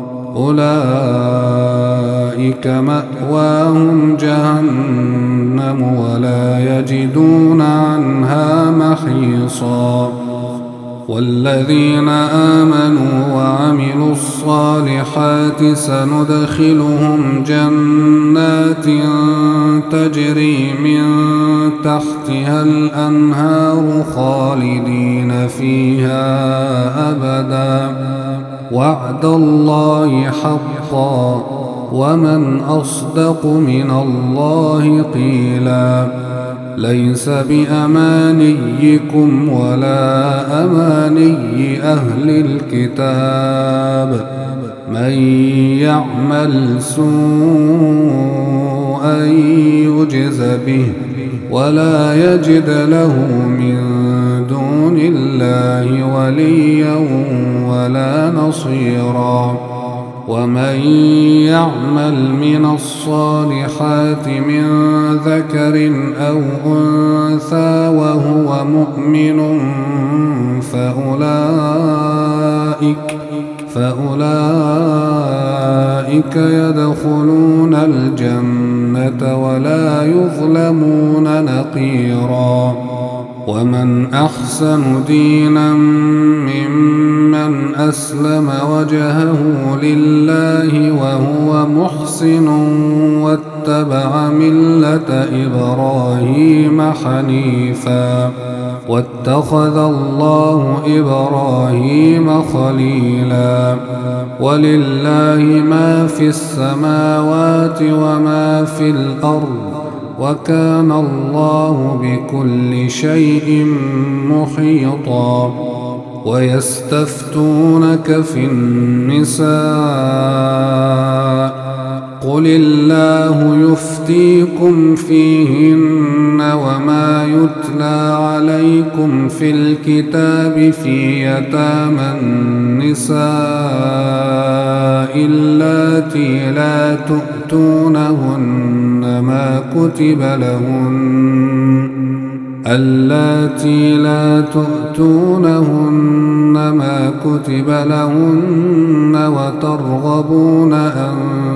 أولئك مأواهم جهنم ولا يجدون عنها محيصا. والذين آمنوا وعملوا الصالحات سندخلهم جنات تجري من تحتها الأنهار خالدين فيها أبدا، وعد الله حقا، ومن أصدق من الله قيلا. ليس بأمانيكم ولا أماني أهل الكتاب، من يعمل سوءا يجز به ولا يجد له من دون الله وليا ولا نصيرا. ومن يعمل من الصالحات من ذكر أو أنثى وهو مؤمن فأولئك يدخلون الجنة ولا يظلمون نقيرا. ومن أحسن دينا ممن أسلم وجهه لله وهو محسن واتبع ملة إبراهيم حنيفا، واتخذ الله إبراهيم خليلا. ولله ما في السماوات وما في الأرض، وكان الله بكل شيء محيطا. ويستفتونك في النساء قل الله يفتيكم فيهن وما يتلى عليكم في الكتاب في يتامى النساء اللاتي لا تؤتونهن ما كتب لهن وترغبون أن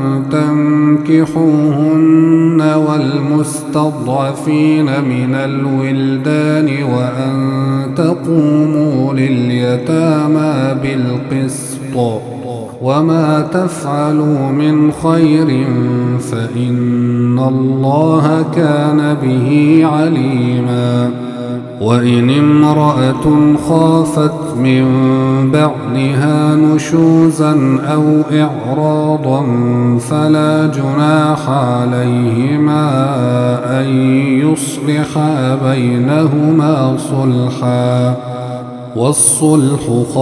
تنكحوهن والمستضعفين من الولدان وأن تقوموا لليتامى بالقسط وما تفعلوا من خير فإن الله كان به عليما. وإن امرأة خافت من بعلها نشوزا أو إعراضا فلا جناح عليهما أن يصلحا بينهما صلحا، والصلح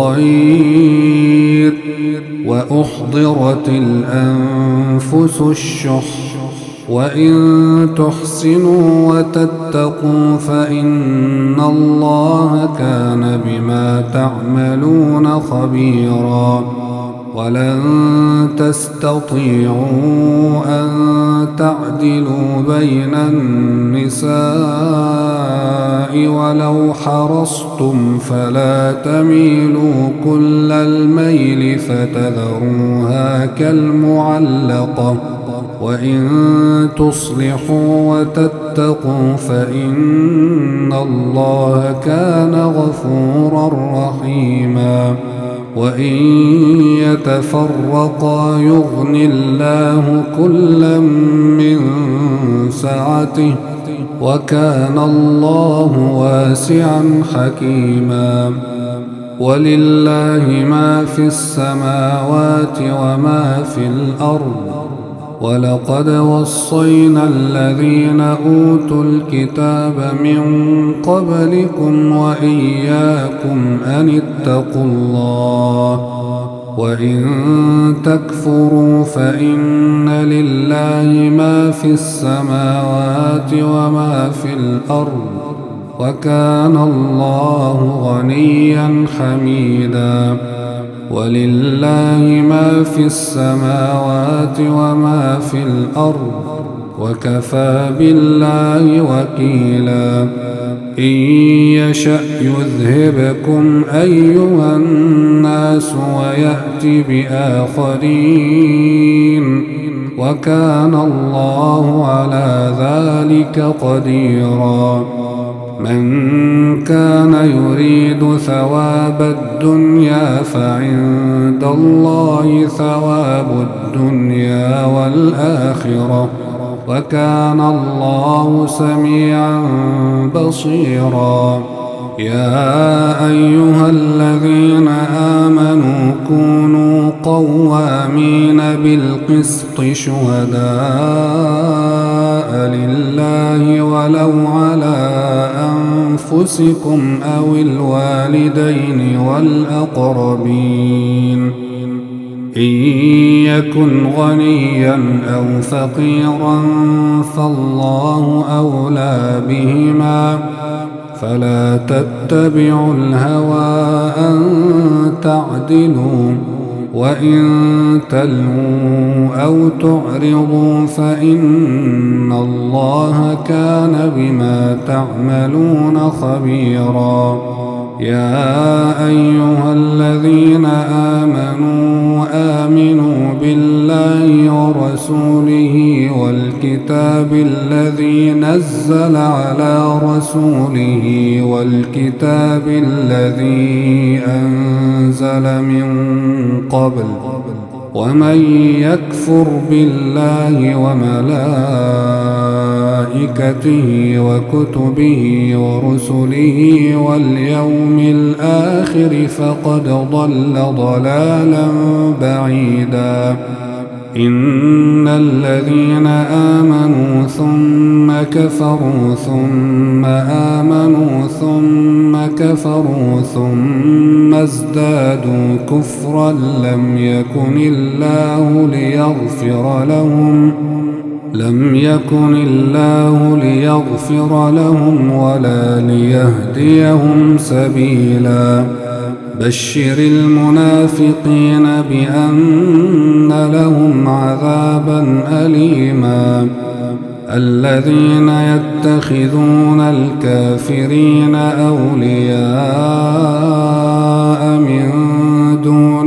خير. وأحضرت الأنفس الشح، وإن تحسنوا وتتقوا فإن الله كان بما تعملون خبيرا. ولن تستطيعوا أن تعدلوا بين النساء ولو حرصتم، فلا تميلوا كل الميل فتذروها كالمعلقة. وإن تصلحوا وتتقوا فإن الله كان غفورا رحيما. وإن يتفرقا يغن الله كلا من سعته، وكان الله واسعا حكيما. ولله ما في السماوات وما في الأرض. ولقد وصينا الذين أوتوا الكتاب من قبلكم وإياكم أن اتقوا الله. وإن تكفروا فإن لله ما في السماوات وما في الأرض، وكان الله غنيا حميدا. ولله ما في السماوات وما في الأرض، وكفى بالله وكيلا. إن يشأ يذهبكم أيها الناس ويأتي بآخرين، وكان الله على ذلك قديرا. من كان يريد ثواب الدنيا فعند الله ثواب الدنيا والآخرة، وكان الله سميعا بصيرا. يا أيها الذين آمنوا كونوا قوامين بالقسط شهداء لله ولو على أنفسكم أو الوالدين والأقربين. إن يكن غنيا أو فقيرا فالله أولى بهما، فلا تتبعوا الهوى أن تعدلوا. وإن تلووا أو تعرضوا فإن الله كان بما تعملون خبيرا. يا أيها الذين آمنوا بالله ورسوله والكتاب الذي نزل على رسوله والكتاب الذي أنزل من قبل، ومن يكفر بالله وملائكته وكتبه ورسله واليوم الآخر فقد ضل ضلالا بعيدا. إن الذين آمنوا ثم كفروا ثم آمنوا ثم كفروا ثم ازدادوا كفرا لم يكن الله ليغفر لهم ولا ليهديهم سبيلا. بشر المنافقين بأن لهم عذابا أليما. الذين يتخذون الكافرين أولياء من دون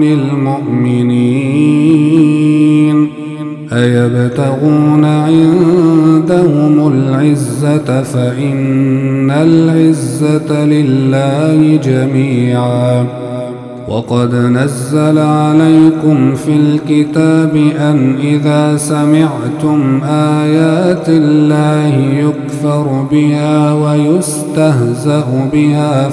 المؤمنين أيبتغون عندهم العزة فإن العزة لله جميعا. وقد نزل عليكم في الكتاب أن إذا سمعتم آيات الله يكفر بها ويستهزأ بها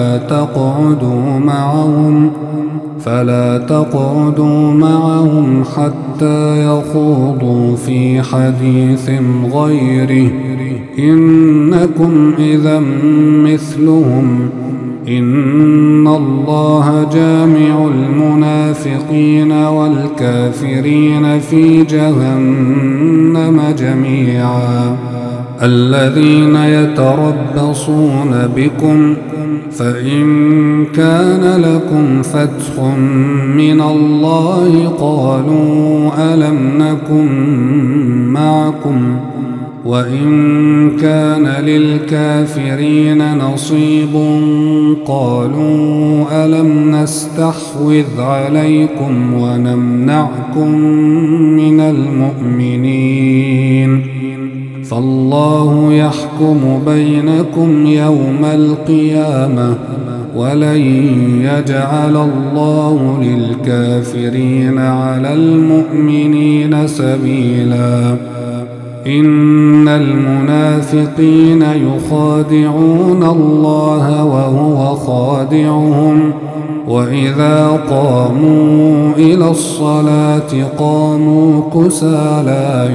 فلا تقعدوا معهم حتى يخوضوا في حديث غيره إنكم إذا مثلهم إن الله جامع المنافقين والكافرين في جهنم جميعا الذين يتربصون بكم فإن كان لكم فتح من الله قالوا ألم نكن معكم وإن كان للكافرين نصيب قالوا ألم نستحوذ عليكم ونمنعكم من المؤمنين فالله يحكم بينكم يوم القيامة ولن يجعل الله للكافرين على المؤمنين سبيلا إن المنافقين يخادعون الله وهو خادعهم وإذا قاموا إلى الصلاة قاموا كسالى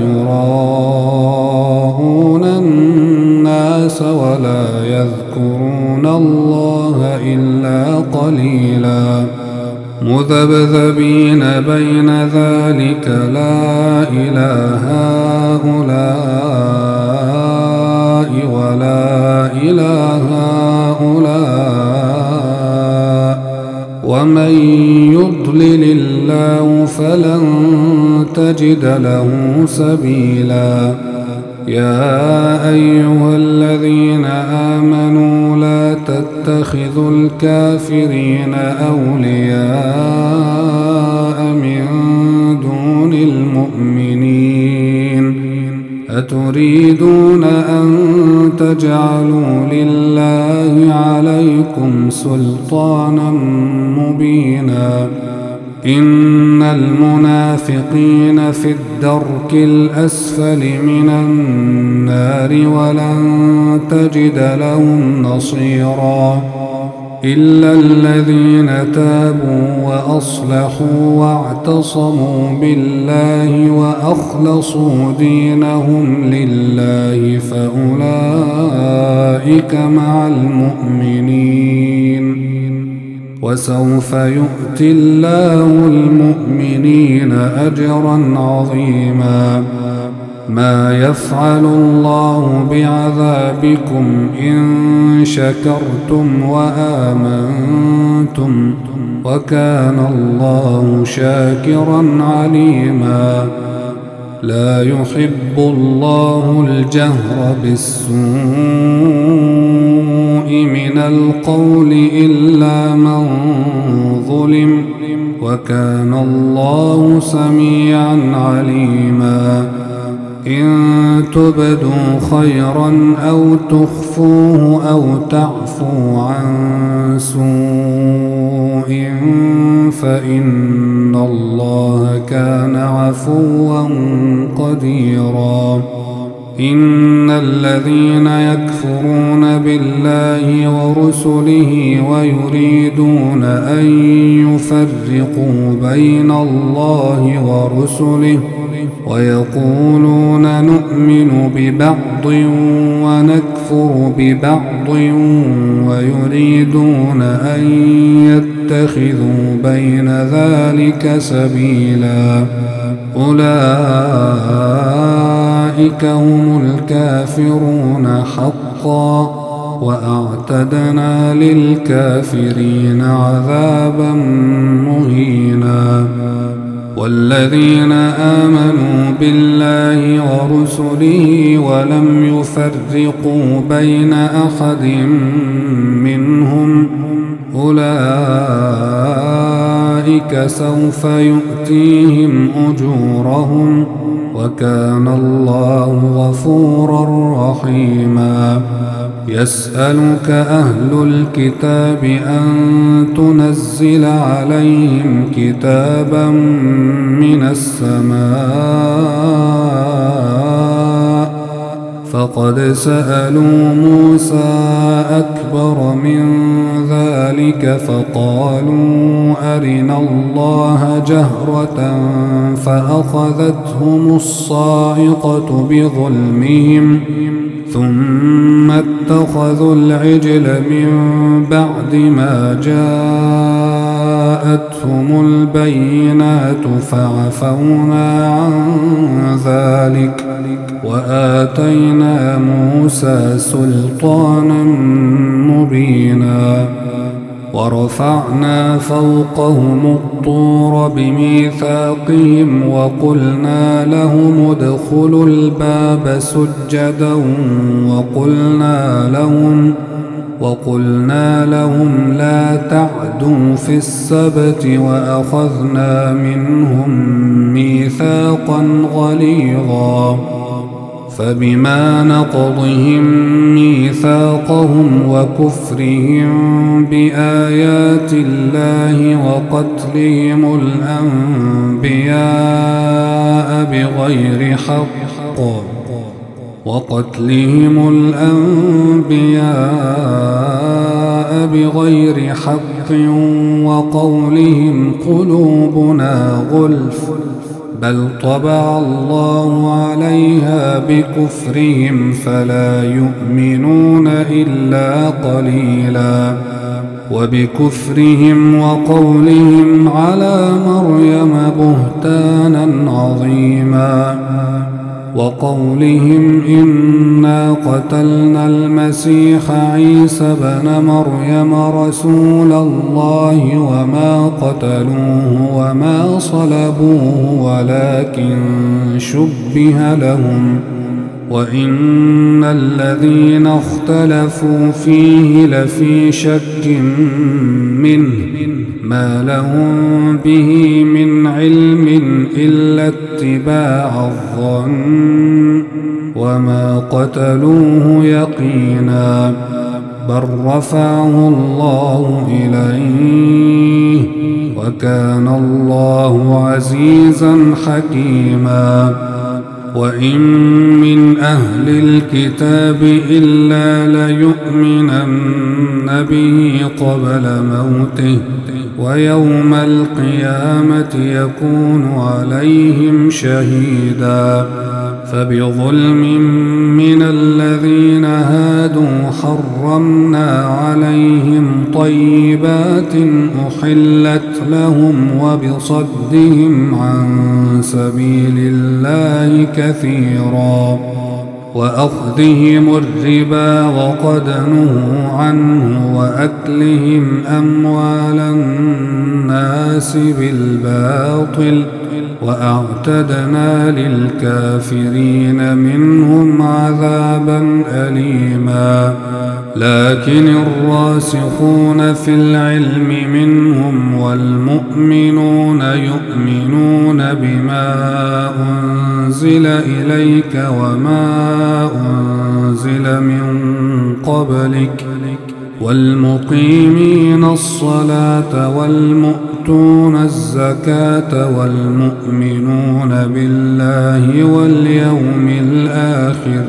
يراءون الناس ولا يذكرون الله إلا قليلا مذبذبين بين ذلك لا إله هؤلاء ولا إله هؤلاء ومن يضلل الله فلن تجد له سبيلا يا أيها الذين آمنوا لا تتخذوا الكافرين أولياء من دون المؤمنين أتريدون أن تجعلوا لله عليكم سلطانا مبينا إن المنافقين في الدرك الأسفل من النار ولن تجد لهم نصيرا إلا الذين تابوا وأصلحوا واعتصموا بالله وأخلصوا دينهم لله فأولئك مع المؤمنين وسوف يؤتي الله المؤمنين أجرا عظيما ما يفعل الله بعذابكم إن شكرتم وآمنتم وكان الله شاكرا عليما لا يحب الله الجهر بالسوء من القول إلا من ظلم وكان الله سميعا عليما إن تبدوا خيرا أو تخفوه أو تعفو عن سوء فإن الله كان عفوا قديرا إن الذين يكفرون بالله ورسله ويريدون أن يفرقوا بين الله ورسله ويقولون نؤمن ببعض ونكفر ببعض ويريدون أن يتخذوا بين ذلك سبيلا أولئك هم الكافرون حقا وأعتدنا للكافرين عذابا مهينا والذين آمنوا بالله ورسله ولم يفرقوا بين أحد منهم أولئك سوف يؤتيهم أجورهم وكان الله غفورا رحيما. يسألك أهل الكتاب أن تنزل عليهم كتابا من السماء فقد سألوا موسى أكبر من ذلك فقالوا أرنا الله جهرة فأخذتهم الصاعقة بظلمهم ثم اتخذوا العجل من بعد ما جاءتهم البينات فعفونا عن ذلك وآتينا موسى سلطانا مبينا. ورفعنا فوقهم الطور بميثاقهم وقلنا لهم ادخلوا الباب سجدا وقلنا لهم لا تعدوا في السبت وأخذنا منهم ميثاقا غليظا. فبما نقضهم ميثاقهم وكفرهم بآيات الله وقتلهم الأنبياء بغير حق وقولهم قلوبنا غلف بل طبع الله عليها بكفرهم فلا يؤمنون إلا قليلا. وبكفرهم وقولهم على مريم بهتانا عظيما وقولهم إنا قتلنا المسيح عيسى بن مريم رسول الله وما قتلوه وما صلبوه ولكن شبه لهم وإن الذين اختلفوا فيه لفي شك منه ما لهم به من علم إلا اتباع الظن وما قتلوه يقينا بل رفعه الله إليه وكان الله عزيزا حكيما. وإن من أهل الكتاب إلا ليؤمنن به قبل موته ويوم القيامة يكون عليهم شهيدا. فبظلم من الذين هادوا حرمنا عليهم طيبات أحلت لهم وبصدهم عن سبيل الله كثيرا وأخذهم الربا وقد نهوا عنه وأكلهم أموال الناس بالباطل وأعتدنا للكافرين منهم عذابا أليما. لكن الراسخون في العلم منهم والمؤمنون يؤمنون بما أنزل إليك وما أنزل من قبلك والمقيمين الصلاة والمؤتون الزكاة والمؤمنون بالله واليوم الآخر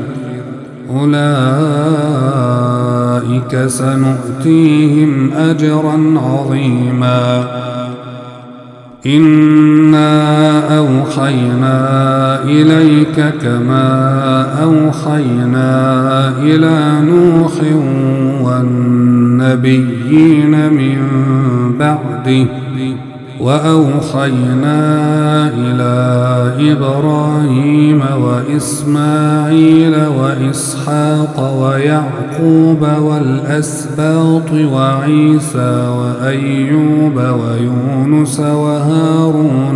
أولئك سنؤتيهم أجرا عظيما. إنا أوحينا إليك كما أوحينا إلى نوح والنبيين من بعده وأوحينا إلى إبراهيم وإسماعيل وإسحاق ويعقوب والأسباط وعيسى وأيوب ويونس وهارون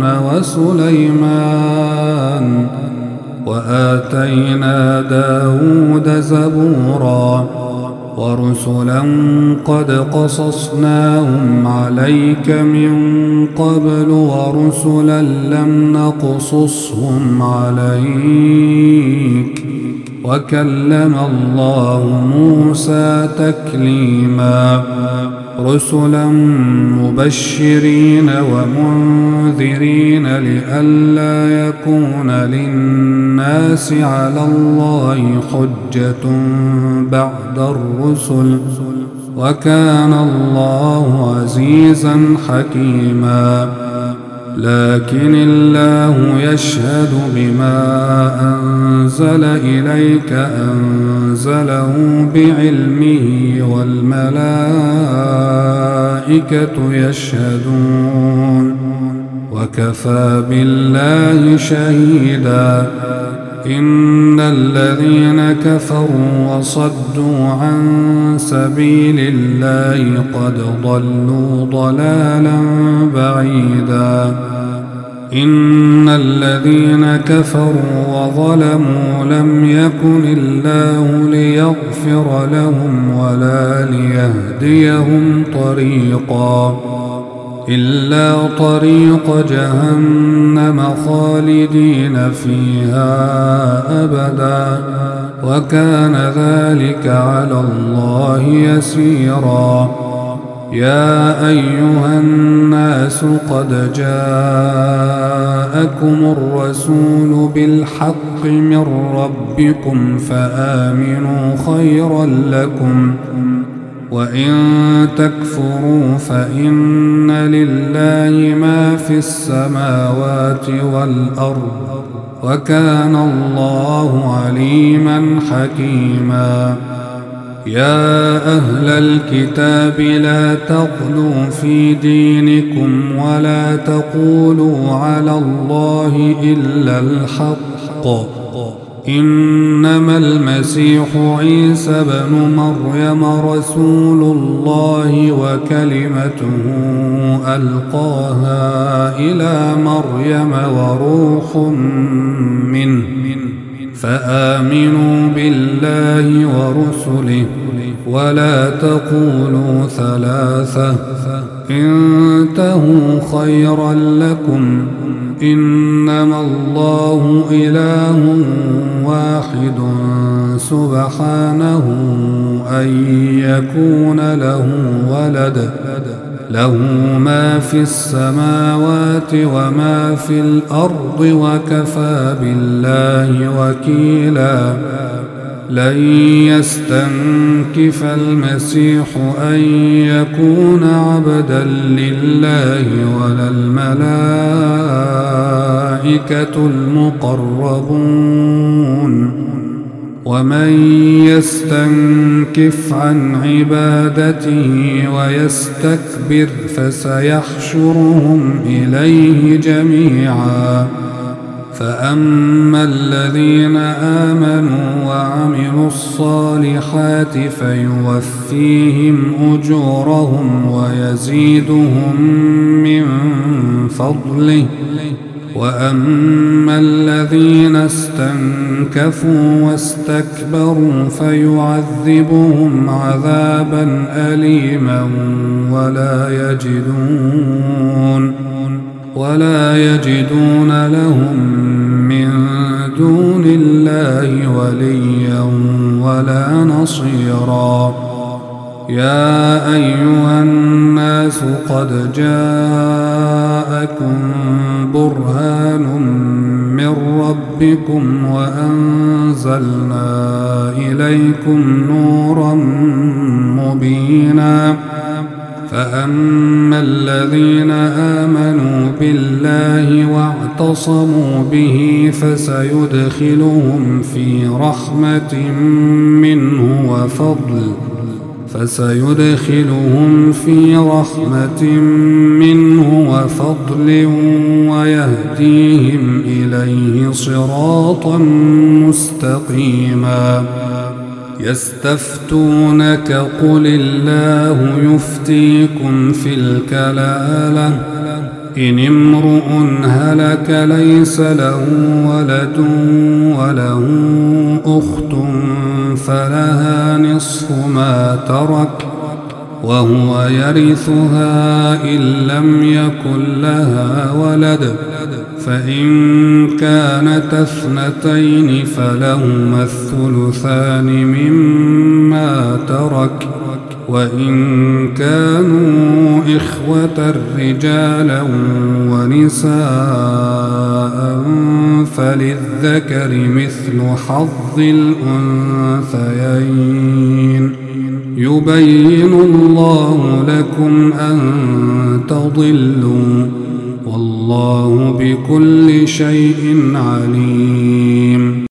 وسليمان وآتينا داود زبورا ورسلا قد قصصناهم عليك من قبل ورسلا لم نقصصهم عليك وكلم الله موسى تكليما رسلا مبشرين ومنذرين لئلا يكون للناس على الله حجة بعد الرسل وكان الله عزيزا حكيما لكن الله يشهد بما أنزل إليك أنزله بعلمه والملائكة يشهدون وكفى بالله شهيدا إن الذين كفروا وصدوا عن سبيل الله قد ضلوا ضلالا بعيدا إن الذين كفروا وظلموا لم يكن الله ليغفر لهم ولا ليهديهم طريقا إلا طريق جهنم خالدين فيها أبدا وكان ذلك على الله يسيرا يا أيها الناس قد جاءكم الرسول بالحق من ربكم فآمنوا خيرا لكم وإن تكفروا فإن لله ما في السماوات والأرض وكان الله عليما حكيما يا أهل الكتاب لا تغلوا في دينكم ولا تقولوا على الله إلا الحق إنما المسيح عيسى بن مريم رسول الله وكلمته ألقاها إلى مريم وروح منه فآمنوا بالله ورسله ولا تقولوا ثلاثة انتهوا خيرا لكم إنما الله إله واحد سبحانه أن يكون له ولد له ما في السماوات وما في الأرض وكفى بالله وكيلا لن يستنكف المسيح أن يكون عبدا لله ولا الملائكة المقربون ومن يستنكف عن عبادته ويستكبر فسيحشرهم إليه جميعا فأما الذين آمنوا وعملوا الصالحات فيوفيهم أجورهم ويزيدهم من فضله وأما الذين استنكفوا واستكبروا فيعذبهم عذابا أليما ولا يجدون لهم من دون الله وليا ولا نصيرا يا أيها الناس قد جاءكم برهان من ربكم وأنزلنا إليكم نورا مبينا فأما الذين آمنوا بالله واعتصموا به فسيدخلهم في رحمة منه وفضل ويهديهم إليه صراطا مستقيما يستفتونك قل الله يفتيكم في الكلالة إن امرؤ هلك ليس له ولد وله أخت فلها نصف ما ترك وهو يرثها إن لم يكن لها ولد، فإن كانت اثنتين فلهما الثلثان مما ترك، وإن كانوا إخوة رجالا ونساء فللذكر مثل حظ الأنثيين. يبين الله لكم أن تضلوا، والله بكل شيء عليم.